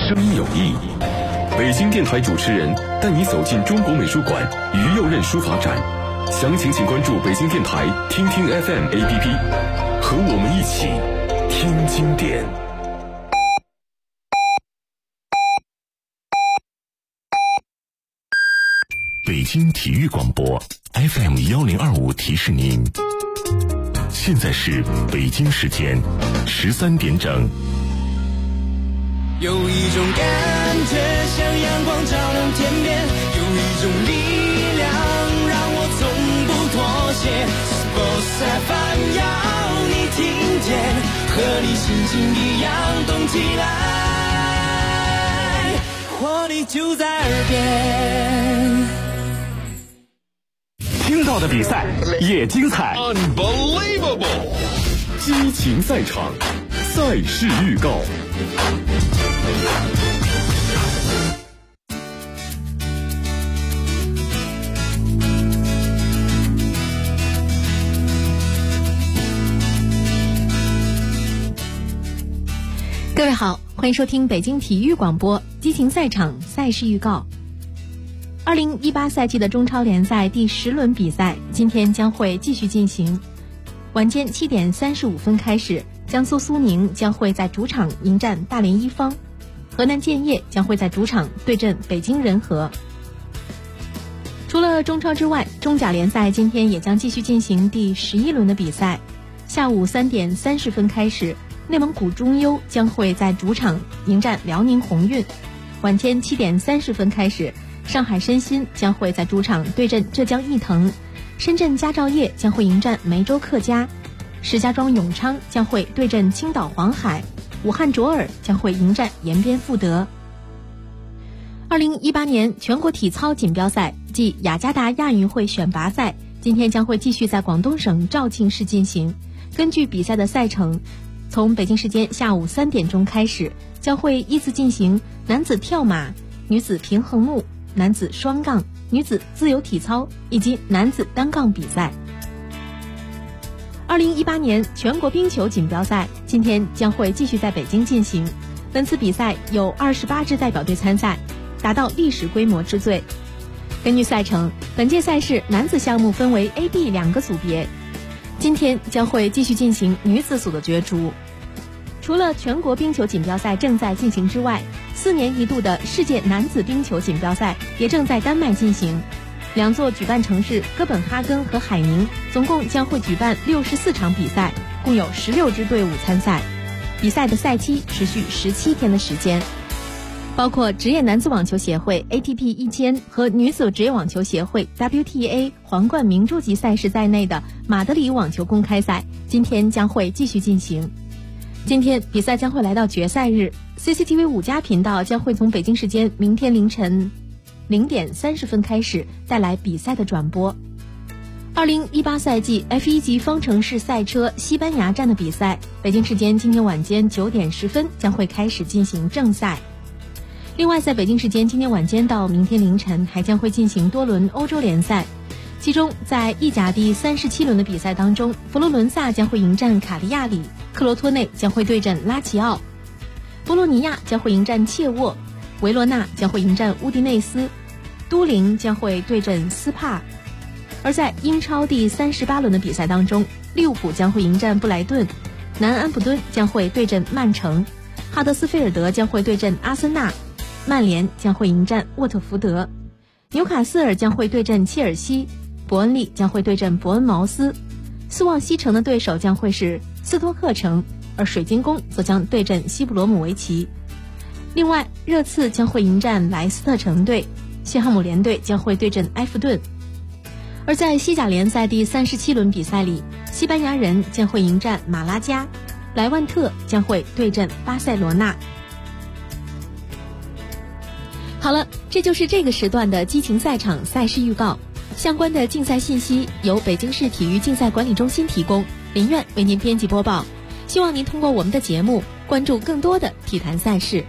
声音有意。北京电台主持人带你走进中国美术馆于右任书法展，详情请关注北京电台听听 FM APP， 和我们一起听经典。北京体育广播 FM1025 提示您，现在是北京时间13点整。 有一种感觉像阳光照亮天边，有一种力量让我从不妥协。Sports FM 要你听见，和你心情一样动起来，活力就在耳边。 听到的比赛也精彩 Unbelievable， 激情赛场，赛事预告。 各位好，欢迎收听北京体育广播激情赛场赛事预告。2018赛季的中超联赛第10轮比赛今天将会继续进行。晚间7点35分开始，江苏苏宁将会在主场迎战大连一方，河南建业将会在主场对阵北京人和。除了中超之外，中甲联赛今天也将继续进行第11轮的比赛。下午3点30分开始，内蒙古中优将会在主场迎战辽宁宏运。晚间7点30分开始，上海申鑫将会在主场对阵浙江毅腾，深圳佳兆业将会迎战梅州客家，石家庄永昌将会对阵青岛黄海，武汉卓尔将会迎战延边富德。2018年全国体操锦标赛暨雅加达亚运会选拔赛今天将会继续在广东省肇庆市进行。根据比赛的赛程，从北京时间下午3点钟开始，将会依次进行男子跳马、女子平衡木、男子双杠、女子自由体操以及男子单杠比赛。2018年全国冰球锦标赛今天将会继续在北京进行。本次比赛有28支代表队参赛，达到历史规模之最。根据赛程，本届赛事男子项目分为 A、B 2个组别，今天将会继续进行女子组的角逐。除了全国冰球锦标赛正在进行之外，4年一度的世界男子冰球锦标赛也正在丹麦进行。2座举办城市哥本哈根和海宁总共将会举办64场比赛，共有16支队伍参赛。比赛的赛期持续17天的时间，包括职业男子网球协会 ATP 1000和女子职业网球协会 WTA 皇冠明珠级赛事在内的马德里网球公开赛今天将会继续进行。今天比赛将会来到决赛日， CCTV 5家频道将会从北京时间明天凌晨0点30分开始带来比赛的转播。2018赛季 F1 级方程式赛车西班牙站的比赛，北京时间今天晚间9点10分将会开始进行正赛。另外，在北京时间今天晚间到明天凌晨还将会进行多轮欧洲联赛，其中在意甲第37轮的比赛当中，佛罗伦萨将会迎战卡利亚里，克罗托内将会对阵拉齐奥，波洛尼亚将会迎战切沃，维罗纳将会迎战乌迪内斯，都灵将会对阵斯帕。而在英超第38轮的比赛当中，利物浦将会迎战布莱顿，南安普敦将会对阵曼城，哈德斯菲尔德将会对阵阿森纳，曼联将会迎战沃特福德，纽卡斯尔将会对阵切尔西，伯恩利将会对阵伯恩茅斯，斯旺西城的对手将会是斯托克城，而水晶宫则将对阵西布罗姆维奇。另外，热刺将会迎战莱斯特城队，西汉姆联队将会对阵埃弗顿。而在西甲联赛第37轮比赛里，西班牙人将会迎战马拉加，莱万特将会对阵巴塞罗那。好了，这就是这个时段的激情赛场赛事预告。相关的竞赛信息由北京市体育竞赛管理中心提供，林苑为您编辑播报。希望您通过我们的节目关注更多的体坛赛事。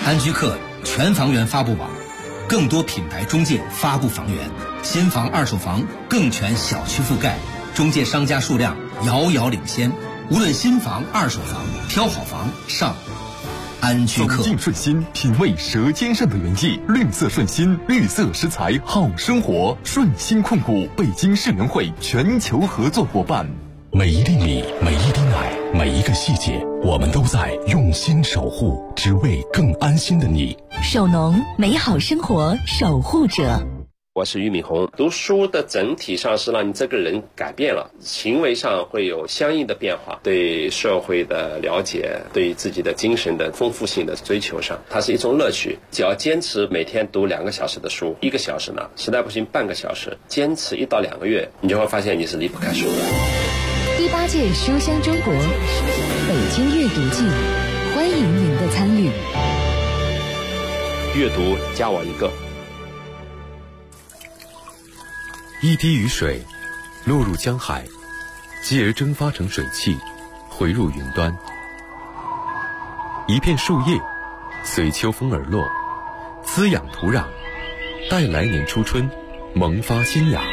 安居客全房源发布网，更多品牌中介发布房源，新房二手房更全小区覆盖，中介商家数量遥遥领先。无论新房二手房，挑好房上安居客。 走进顺心，品味舌尖上的原意。绿色顺心，绿色食材好生活。顺心控股北京世园会全球合作伙伴。 每一粒米，每一滴奶，每一个细节，我们都在用心守护，只为更安心的你。 守农，美好生活守护者。 我是俞敏洪。读书的整体上是让你这个人改变了，行为上会有相应的变化，对社会的了解，对自己的精神的丰富性的追求上，它是一种乐趣。只要坚持每天读2个小时的书，1个小时呢，实在不行半个小时，坚持1到2个月，你就会发现你是离不开书的。 第8届书香中国北京阅读季，欢迎您的参与。 阅读加我一个。 一滴雨水落入江海，继而蒸发成水汽，回入云端。一片树叶随秋风而落，滋养土壤，待来年初春萌发新芽。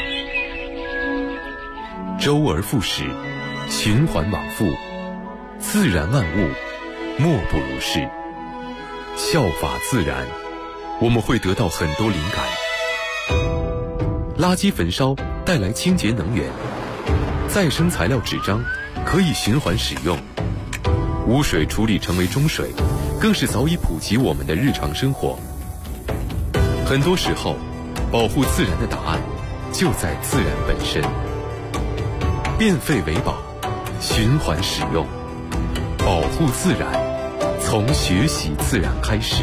周而复始，循环往复，自然万物莫不如是。效法自然，我们会得到很多灵感。垃圾焚烧带来清洁能源，再生材料纸张可以循环使用，污水处理成为中水，更是早已普及我们的日常生活。很多时候，保护自然的答案就在自然本身。变废为宝，循环使用，保护自然，从学习自然开始。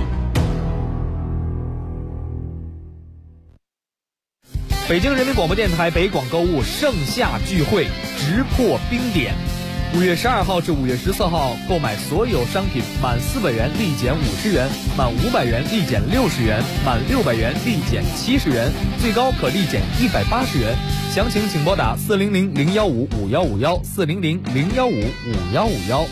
北京人民广播电台北广购物盛夏聚会直破冰点，5月12号至5月14号，购买所有商品满400元立减50元，满500元立减60元，满600元立减70元，最高可立减180元。详情请拨打400-015-5151，400-015-5151。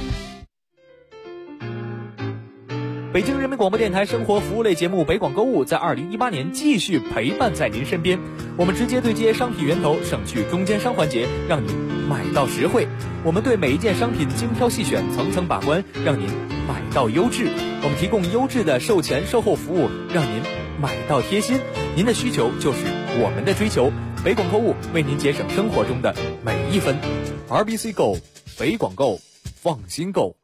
北京人民广播电台生活服务类节目北广购物在2018年继续陪伴在您身边，我们直接对接商品源头，省去中间商环节，让您买到实惠。我们对每一件商品精挑细选，层层把关，让您买到优质。我们提供优质的售前售后服务，让您买到贴心。您的需求就是我们的追求，北广购物为您节省生活中的每一分。RBC Go， 北广购，放心购。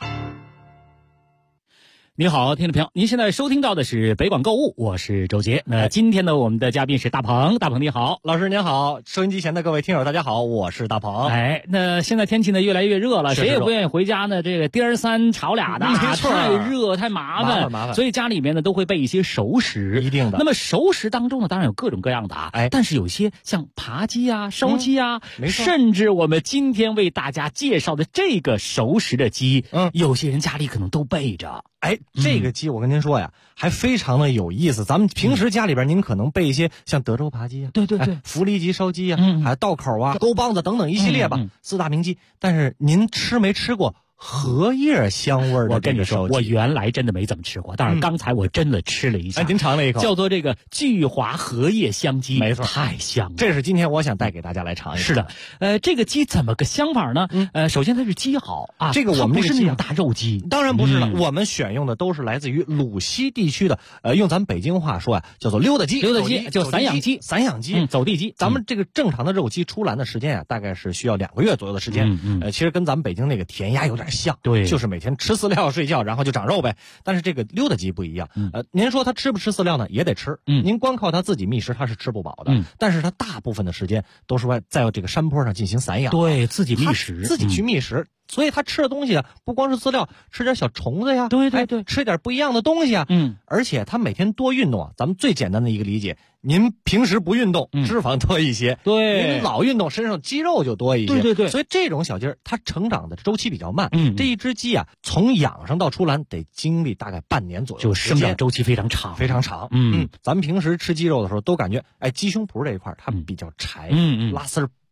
你好，听众朋友，您现在收听到的是北广购物，我是周杰。那今天呢，我们的嘉宾是大鹏。大鹏你好。 老师您好，收音机前的各位听友大家好，我是大鹏。 哎，那现在天气呢越来越热了，谁也不愿意回家呢，这个颠儿3吵俩的， 没错， 太热太麻烦，所以家里面呢都会备一些熟食， 一定的。 那么熟食当中呢，当然有各种各样的但是有些像扒鸡啊、烧鸡啊，甚至我们今天为大家介绍的这个熟食的鸡，有些人家里可能都备着。 哎，这个鸡我跟您说呀，还非常的有意思。咱们平时家里边您可能备一些像德州扒鸡啊， 对， 福利鸡、烧鸡啊，还有道口啊、沟帮子等等一系列吧，4大名鸡。但是您吃没吃过荷叶香味的？ 我跟你说，我原来真的没怎么吃过，但是刚才我真的吃了一下。 您尝了一口， 叫做这个聚华荷叶香鸡， 没错， 太香了。 这是今天我想带给大家来尝一尝。 是的，这个鸡怎么个香法呢？首先它是鸡好啊， 这个我们不是那种大肉鸡， 当然不是了。我们选用的都是来自于鲁西地区的，用咱们北京话说叫做溜达鸡， 就散养鸡，走地鸡。 咱们这个正常的肉鸡出栏的时间大概是需要2个月左右的时间。其实跟咱们北京那个填鸭有点像， 对， 就是每天吃饲料睡觉，然后就长肉呗。但是这个溜达鸡不一样，您说它吃不吃饲料呢？也得吃。您光靠它自己觅食，它是吃不饱的。但是它大部分的时间都是在这个山坡上进行散养， 对，自己觅食， 自己去觅食。所以他吃的东西不光是饲料，吃点小虫子呀， 对， 吃点不一样的东西啊。而且他每天多运动啊。咱们最简单的一个理解，您平时不运动，脂肪多一些； 对， 您老运动，身上肌肉就多一些。 对。 所以这种小鸡儿，它成长的周期比较慢。这一只鸡啊，从养上到出栏得经历大概半年左右， 就生长周期非常长， 非常长。咱们平时吃鸡肉的时候都感觉，鸡胸脯这一块它比较柴，拉丝儿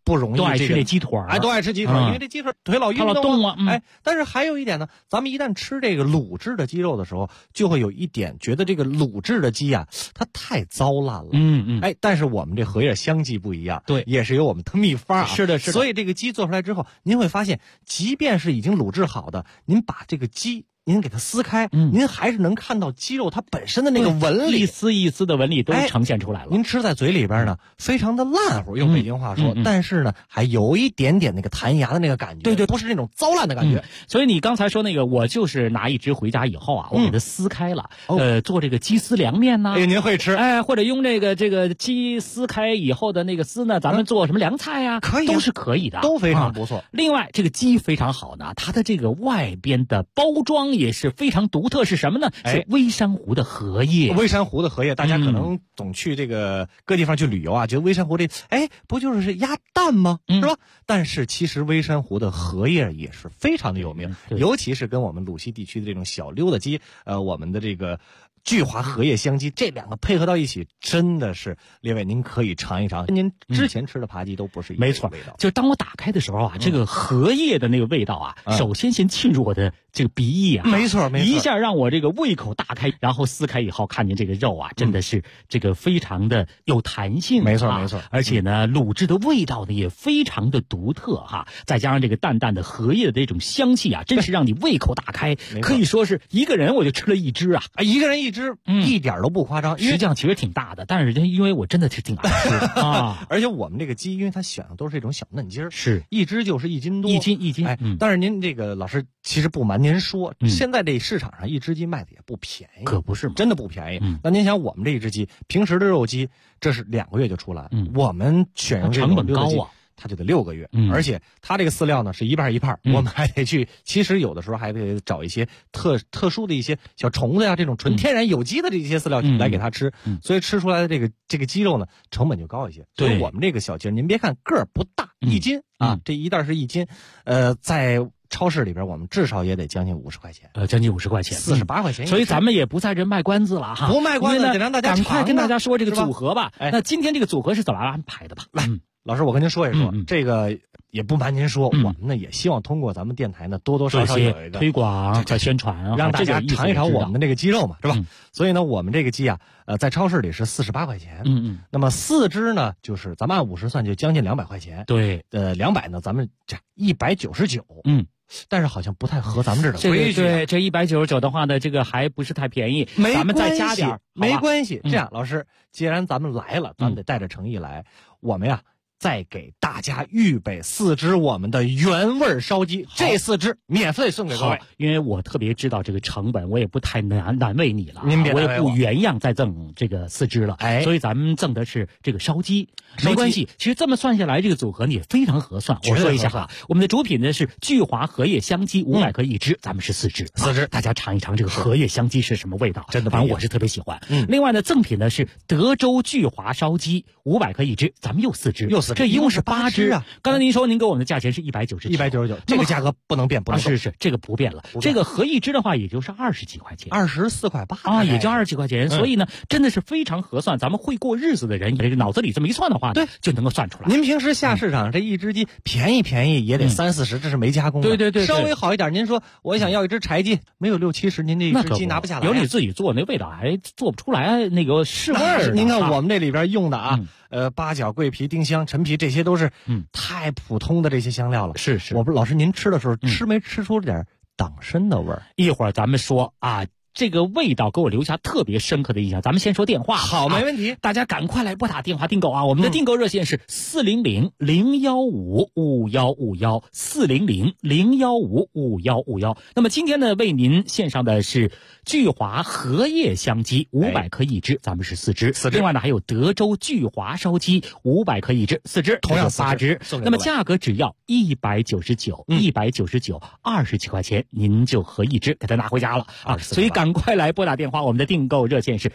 不容易都爱吃这鸡腿， 都爱吃鸡腿，因为这鸡腿腿老运动啊。但是还有一点呢，咱们一旦吃这个卤制的鸡肉的时候，就会有一点觉得这个卤制的鸡啊，它太糟烂了。但是我们这荷叶香鸡不一样， 对， 也是有我们的秘方啊。 是的， 所以这个鸡做出来之后，您会发现，即便是已经卤制好的，您把这个鸡您给它撕开，您还是能看到鸡肉它本身的那个纹理， 一丝一丝的纹理都呈现出来了。 您吃在嘴里边呢，非常的烂乎，用北京话说，但是呢，还有一点点那个弹牙的那个感觉， 对， 不是那种糟烂的感觉。 所以你刚才说那个，我就是拿一只回家以后啊，我给它撕开了，做这个鸡丝凉面呐。 您会吃？ 或者用这个鸡撕开以后的那个丝呢，咱们做什么凉菜呀？ 可以， 都是可以的， 都非常不错。 另外，这个鸡非常好呢，它的这个外边的包装也是非常独特，是什么呢？是微珊瑚的荷叶。 微珊瑚的荷叶，大家可能总去这个各地方去旅游啊，觉得微珊瑚这，不就是鸭蛋吗？是吧？但是其实微珊瑚的荷叶也是非常的有名，尤其是跟我们鲁西地区的这种小溜达鸡，我们的这个聚华荷叶香鸡，这两个配合到一起，真的是列位您可以尝一尝，跟您之前吃的扒鸡都不是一个味道。 没错，就当我打开的时候啊，这个荷叶的那个味道啊，首先进入我的这个鼻翼啊， 没错， 一下让我这个胃口大开，然后撕开以后看见这个肉啊，真的是这个非常的有弹性， 没错， 而且呢，卤制的味道呢也非常的独特哈，再加上这个淡淡的荷叶的这种香气啊，真是让你胃口大开，可以说是一个人我就吃了一只啊， 一个人一只，一点都不夸张， 实际上其实挺大的，但是因为我真的是挺爱吃的啊， 而且我们这个鸡，因为它选的都是这种小嫩鸡儿， 是一只就是1斤多， 一斤， 但是您这个老师其实不瞒您说，现在这市场上一只鸡卖的也不便宜， 可不是吗？ 真的不便宜。那您想，我们这一只鸡，平时的肉鸡，这是2个月就出来，我们选用这种成本高啊。 它就得6个月，而且它这个饲料呢是一半一半，我们还得去，其实有的时候还得找一些特殊的一些小虫子呀，这种纯天然有机的这些饲料来给它吃，所以吃出来的这个鸡肉呢成本就高一些。所以我们这个小鸡，您别看个儿不大，1斤啊，这一袋是1斤，在超市里边我们至少也得将近50块钱， 将近50块钱 ，48块钱。 所以咱们也不在这卖关子了哈， 不卖关子，得让大家赶快跟大家说这个组合吧。那今天这个组合是怎么安排的吧？ 来。老师，我跟您说一说，这个也不瞒您说，我们呢也希望通过咱们电台呢多多少少有一个推广和宣传， 让大家尝一尝我们的这个鸡肉嘛，是吧？所以呢，我们这个鸡啊，在超市里是48块钱，那么4只呢，就是咱们按50算就将近200块钱， 对 ，200呢，咱们这199，但是好像不太合咱们这儿的规矩。对，这199的话呢，这个还不是太便宜，咱们再加点， 没关系。这样，老师，既然咱们来了，咱们得带着诚意来，我们呀。再给大家预备4只我们的原味烧鸡，这4只免费送给各位。 因为我特别知道这个成本，我也不太难为你了， 您别我也不原样再赠这个4只了，所以咱们赠的是这个烧鸡，没关系。其实这么算下来，这个组合也非常合算。我说一下哈，我们的主品呢是聚华荷叶香鸡500克一只，咱们是4只，大家尝一尝这个荷叶香鸡是什么味道， 真的， 反正我是特别喜欢。另外呢，赠品呢是德州聚华烧鸡500克一只，咱们又4只。这一共是8只啊！刚才您说您给我们的价钱是199， 这个价格不能变，不能动。 是这个不变了。这个合一只的话，也就是20几块钱 ，24块8 啊，也就20几块钱。所以呢，真的是非常合算。咱们会过日子的人，这个脑子里这么一算的话， 对， 就能够算出来。 您平时下市场这一只鸡便宜也得30-40，这是没加工的。 对， 稍微好一点，您说我想要一只柴鸡，没有60-70，您这一只鸡拿不下来。 有你自己做那味道还做不出来那个是味儿。 您看我们这里边用的啊。八角、桂皮、丁香、陈皮，这些都是太普通的这些香料了。 是， 我不是老师，您吃的时候吃没吃出点党参的味儿？ 一会儿咱们说啊。这个味道给我留下特别深刻的印象。咱们先说电话， 好，没问题。 大家赶快来拨打电话订购啊！我们的订购热线是400-015-5151，400-015-5151。那么今天呢，为您献上的是聚华荷叶香鸡500克一只，咱们是4只。另外呢，还有德州聚华烧鸡500克一只，4只， 同样 8只。那么价格只要199，199，20几块钱，您就合一只给它拿回家了啊！所以赶赶快来拨打电话，我们的订购热线是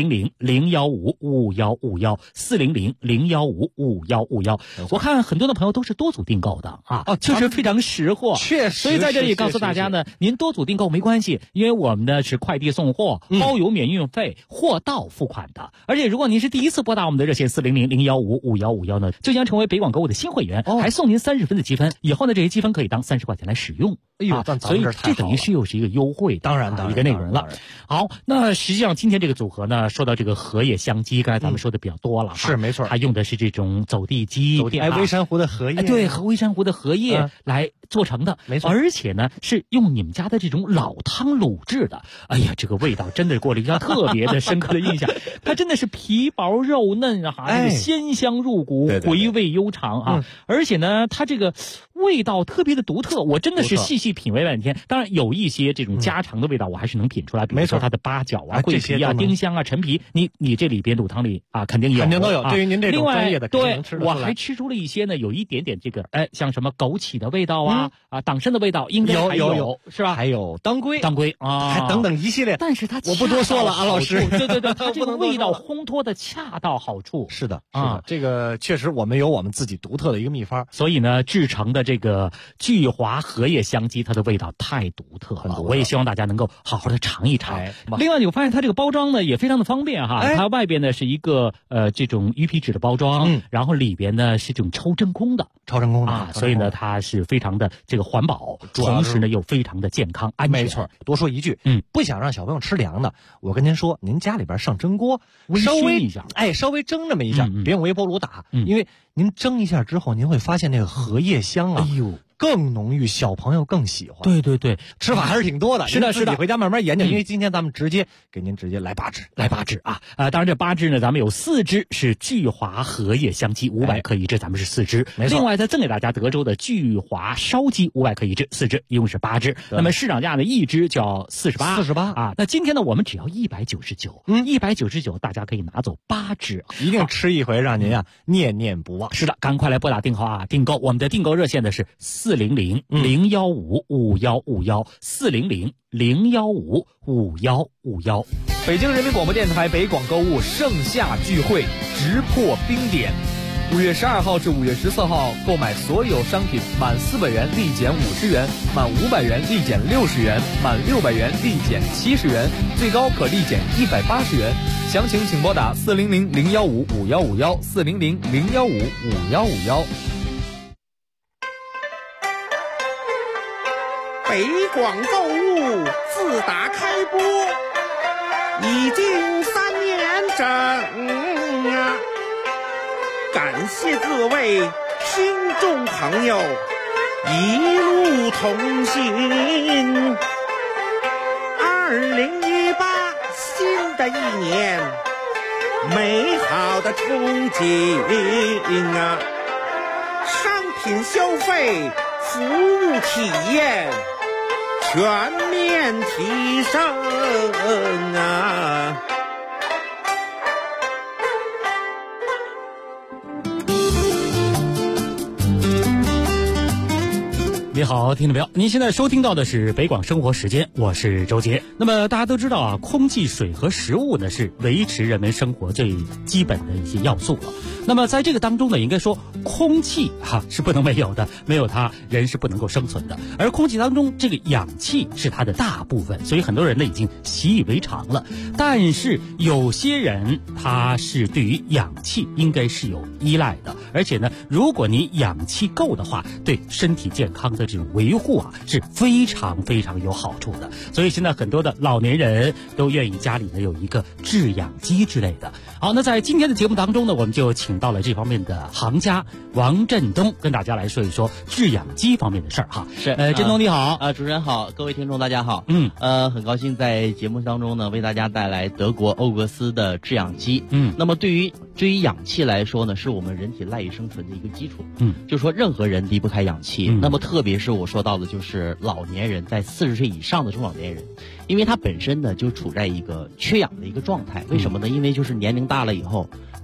400-015-5151，400-015-5151。我看很多的朋友都是多组订购的啊，确实非常识货， 确实。 所以在这里告诉大家呢，您多组订购没关系，因为我们呢是快递送货，包邮免运费，货到付款的。而且如果您是第一次拨打我们的热线400-015-5151呢，就将成为北广购物的新会员，还送您30分的积分，以后呢这些积分可以当30块钱来使用。 哎呦， 所以这等于是又是一个优惠， 当然一个内容了。好，那实际上今天这个组合呢，说到这个荷叶香鸡，刚才咱们说的比较多了， 是没错， 它用的是这种走地鸡， 微山湖的荷叶， 对，和微山湖的荷叶来做成的， 没错， 而且呢是用你们家的这种老汤卤制的。哎呀，这个味道真的给我留下特别的深刻的印象。它真的是皮薄肉嫩这个鲜香入骨，回味悠长啊！而且呢，它这个味道特别的独特，我真的是细细品味半天。当然有一些这种家常的味道，我还是能品出来，比如说它的八角啊、桂皮啊、丁香啊、陈皮，你这里边卤汤里啊肯定有， 肯定都有。对于您这种专业的， 对，我还吃出了一些呢，有一点点这个像什么枸杞的味道啊党参的味道，应该有是吧？ 还有当归啊， 还等等一系列。 但是它我不多说了，安老师， 对，它这个味道烘托的恰到好处。 是的，这个确实我们有我们自己独特的一个秘方， 所以呢，制成的这个聚华荷叶香鸡，它的味道太独特了。我也希望大家能够好好的尝一尝。另外，我发现它这个包装呢也非常的方便哈，它外边呢是一个这种鱼皮纸的包装，然后里边呢是这种超真空的，所以呢它是非常的这个环保，同时呢又非常的健康安全。 没错，多说一句，不想让小朋友吃凉的，我跟您说，您家里边上蒸锅，稍微蒸这么一下，别用微波炉打，因为您蒸一下之后，您会发现那个荷叶香啊，更浓郁，小朋友更喜欢。 对， 吃法还是挺多的。 是的， 自己回家慢慢研究。因为今天咱们直接给您来8支啊！ 当然这8支呢，咱们有4支是聚华荷叶香鸡500克一支，咱们是4支。 没错。 另外再赠给大家德州的聚华烧鸡500克一支，4支，一共是8支。那么市场价呢，一支就要48啊。那今天呢，我们只要199，199大家可以拿走8支， 一定吃一回，让您念念不忘。 是的，赶快来拨打订号订购，我们的订购热线呢是400-015-5151，400-015-5151。 北京人民广播电台北广购物盛夏聚会直破冰点，5月12号至5月14号，购买所有商品满400元立减50元，满500元立减60元，满600元立减70元，最高可立减180元。详情请拨打400-015-5151，400-015-5151。 北广购物自打开播已经3年整啊，感谢各位听众朋友一路同行。2018新的一年，美好的憧憬啊，商品消费，服务体验全面提升啊！ 你好，听众朋友，您现在收听到的是北广生活时间，我是周杰。那么大家都知道空气、水和食物呢是维持人们生活最基本的一些要素了。那么在这个当中呢，应该说空气是不能没有的，没有它人是不能够生存的。而空气当中这个氧气是它的大部分，所以很多人呢已经习以为常了。但是有些人他是对于氧气应该是有依赖的，而且呢，如果你氧气够的话，对身体健康的这种维护是非常非常有好处的。所以现在很多的老年人都愿意家里呢有一个制氧机之类的。好，那在今天的节目当中呢，我们就请到了这方面的行家王振东，跟大家来说一说制氧机方面的事儿哈。 是， 振东你好， 主持人好，各位听众大家好。很高兴在节目当中呢为大家带来德国欧格斯的制氧机。那么对于氧气来说呢，是我们人体赖以生存的一个基础。就说任何人离不开氧气。那么特别是我说到的就是老年人，在40岁以上的中老年人，因为他本身呢就处在一个缺氧的一个状态。为什么呢？因为就是年龄大了以后，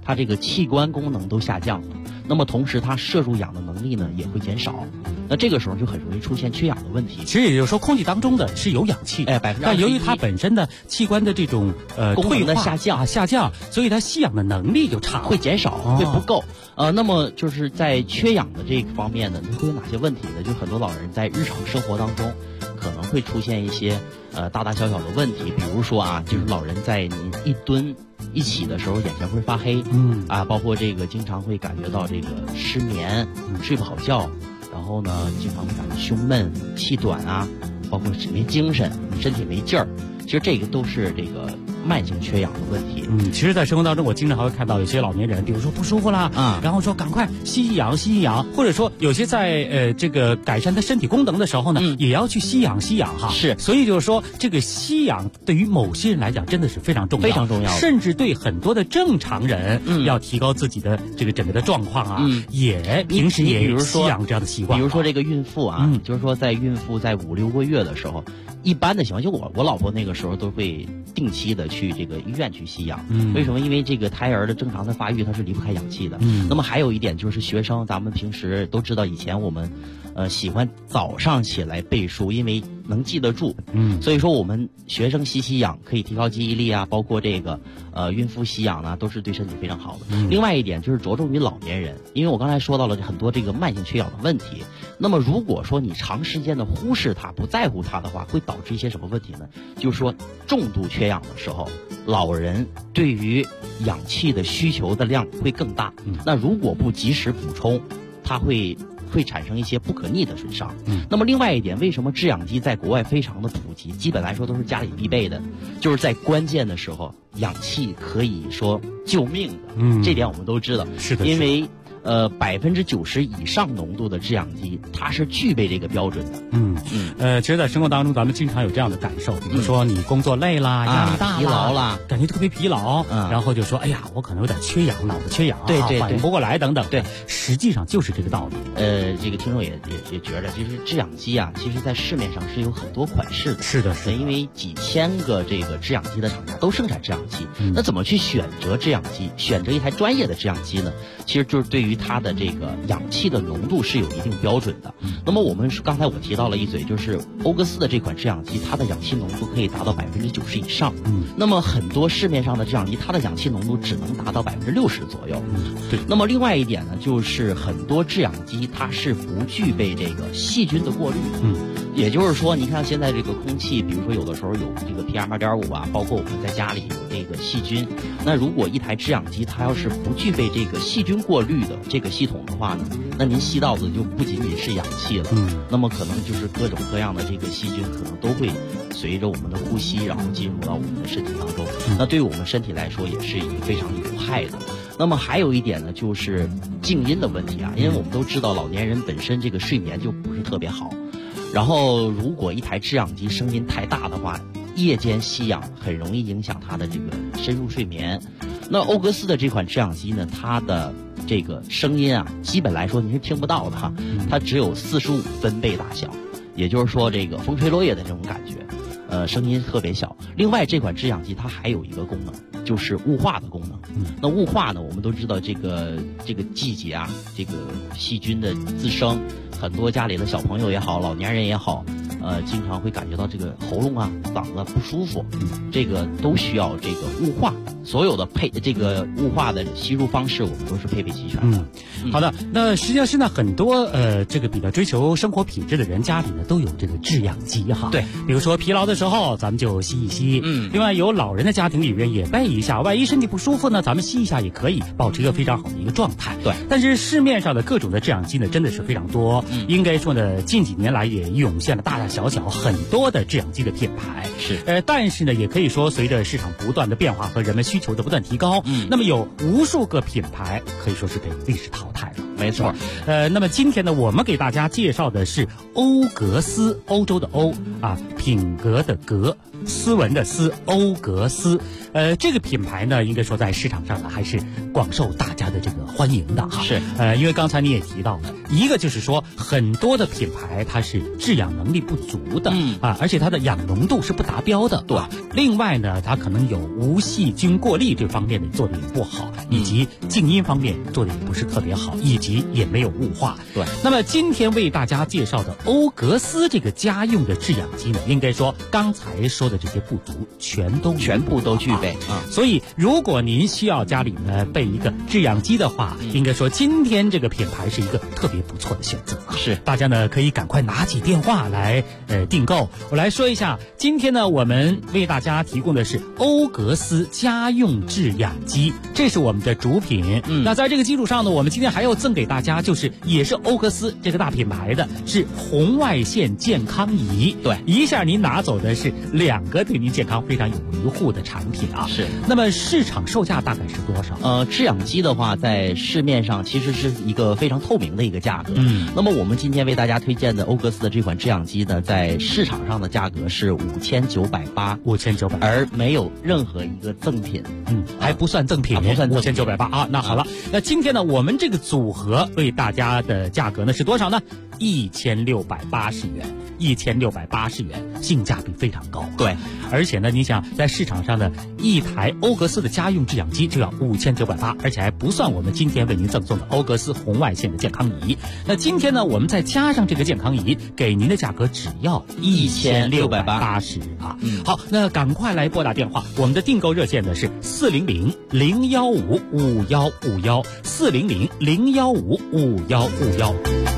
它这个器官功能都下降了。那么同时，它摄入氧的能力呢也会减少，那这个时候就很容易出现缺氧的问题。 其实也就是说，空气当中的是有氧气，但由于它本身的器官的这种功能的下降，所以它吸氧的能力就差了， 会减少，会不够。那么就是在缺氧的这方面呢，会有哪些问题呢？就很多老人在日常生活当中可能会出现一些大大小小的问题，比如说啊，就是老人在你一蹲一起的时候眼前会发黑，包括这个经常会感觉到这个失眠，睡不好觉，然后呢经常会感觉胸闷、气短啊，包括没精神、身体没劲儿，其实这个都是这个慢性缺氧的问题。 其实在生活当中我经常还会看到有些老年人，比如说不舒服啦，然后说赶快吸氧，或者说有些在这个改善他身体功能的时候呢，也要去吸氧哈。 是， 所以就是说这个吸氧对于某些人来讲真的是非常重要， 非常重要， 甚至对很多的正常人要提高自己的这个整个的状况啊，也平时也吸氧这样的习惯。 比如说这个孕妇啊，就是说在孕妇在5、6个月的时候，一般的情况，就我老婆那个时候都会定期的去这个医院去吸氧。为什么？因为这个胎儿的正常的发育它是离不开氧气的。那么还有一点就是学生，咱们平时都知道，以前我们喜欢早上起来背书，因为能记得住。所以说我们学生吸氧可以提高记忆力啊，包括这个孕妇吸氧呢，都是对身体非常好的。另外一点就是着重于老年人，因为我刚才说到了很多这个慢性缺氧的问题。那么如果说你长时间的忽视它、不在乎它的话，会导致一些什么问题呢？就是说重度缺氧的时候，老人对于氧气的需求的量会更大。那如果不及时补充，它会产生一些不可逆的损伤。那么另外一点，为什么制氧机在国外非常的普及，基本来说都是家里必备的，就是在关键的时候，氧气可以说救命的。这点我们都知道。 是的， 因为90%以上浓度的制氧机，它是具备这个标准的。 其实，在生活当中，咱们经常有这样的感受，比如说你工作累啦、压力大啦、 疲劳啦， 感觉特别疲劳，然后就说：“哎呀，我可能有点缺氧，脑子缺氧， 对， 反应不过来等等。” 对， 实际上就是这个道理。 这个听众也觉得，就是制氧机啊，其实在市面上是有很多款式的。 是的， 因为几千个这个制氧机的厂家都生产制氧机。那怎么去选择制氧机？选择一台专业的制氧机呢？其实就是对于它的这个氧气的浓度是有一定标准的。那么我们刚才我提到了一嘴，就是欧格斯的这款制氧机，它的氧气浓度可以达到90%以上。那么很多市面上的制氧机，它的氧气浓度只能达到60%左右。 对。 那么另外一点呢，就是很多制氧机它是不具备这个细菌的过滤。也就是说，你看现在这个空气，比如说有的时候有这个 PM2.5啊，包括我们在家里有这个细菌。那如果一台制氧机它要是不具备这个细菌过滤的这个系统的话呢，那您吸到的就不仅仅是氧气了。那么可能就是各种各样的这个细菌可能都会随着我们的呼吸，然后进入到我们的身体当中。那对于我们身体来说也是一个非常有害的。那么还有一点呢，就是静音的问题啊，因为我们都知道老年人本身这个睡眠就不是特别好。然后如果一台制氧机声音太大的话，夜间吸氧很容易影响他的这个深入睡眠。那欧格斯的这款制氧机呢，它的这个声音啊，基本来说你是听不到的哈，它只有45分贝大小，也就是说这个风吹落叶的这种感觉，声音特别小。另外这款制氧机它还有一个功能，就是雾化的功能。那雾化呢，我们都知道这个季节啊，这个细菌的滋生，很多家里的小朋友也好，老年人也好，经常会感觉到这个喉咙啊、嗓子不舒服，这个都需要这个雾化。所有的这个雾化的吸入方式，我们都是配备齐全的。 好的，那实际上现在很多这个比较追求生活品质的人，家里呢都有这个制氧机哈。 对， 比如说疲劳的时候，咱们就吸一吸。另外有老人的家庭里边也备一下，万一身体不舒服呢，咱们吸一下也可以，保持一个非常好的一个状态。 对， 但是市面上的各种的制氧机呢，真的是非常多。应该说呢，近几年来也涌现了大大小小很多的制氧机的品牌。 是， 但是呢，也可以说随着市场不断的变化和人们需求的不断提高，那么有无数个品牌可以说是被历史淘汰了。 没错。 那么今天呢，我们给大家介绍的是欧格斯，欧洲的欧啊，品格的格， 斯文的斯，欧格斯。这个品牌呢，应该说在市场上呢还是广受大家的这个欢迎的哈。 是， 因为刚才你也提到了，一个就是说很多的品牌它是制氧能力不足的，而且它的氧浓度是不达标的，对吧？另外呢，它可能有无细菌过滤这方面的做的也不好，以及静音方面做的也不是特别好，以及也没有雾化。 对。 那么今天为大家介绍的欧格斯这个家用的制氧机呢，应该说刚才说的这些不足全部都具备。所以如果您需要家里呢备一个制氧机的话，应该说今天这个品牌是一个特别不错的选择。 是， 大家呢可以赶快拿起电话来订购。我来说一下，今天呢我们为大家提供的是欧格斯家用制氧机，这是我们的主品。那在这个基础上呢，我们今天还要赠给大家，就是也是欧格斯这个大品牌的，是红外线健康仪。 对， 一下您拿走的是2个对您健康非常有维护的产品啊。 是。 那么市场售价大概是多少？ 制氧机的话，在市面上其实是一个非常透明的一个价格。那么我们今天为大家推荐的欧格斯的这款制氧机呢，在市场上的价格是5980，而没有任何一个赠品。 还不算赠品， 不算 5980啊。那好了，那今天呢，我们这个组合为大家的价格呢是多少呢？1680元，1680元，性价比非常高。 对， 而且呢，你想在市场上呢，一台欧格斯的家用制氧机就要5980，而且还不算我们今天为您赠送的欧格斯红外线的健康仪。那今天呢，我们再加上这个健康仪，给您的价格只要1680啊。好，那赶快来拨打电话，我们的订购热线呢是400-015-5151，400-015-5151。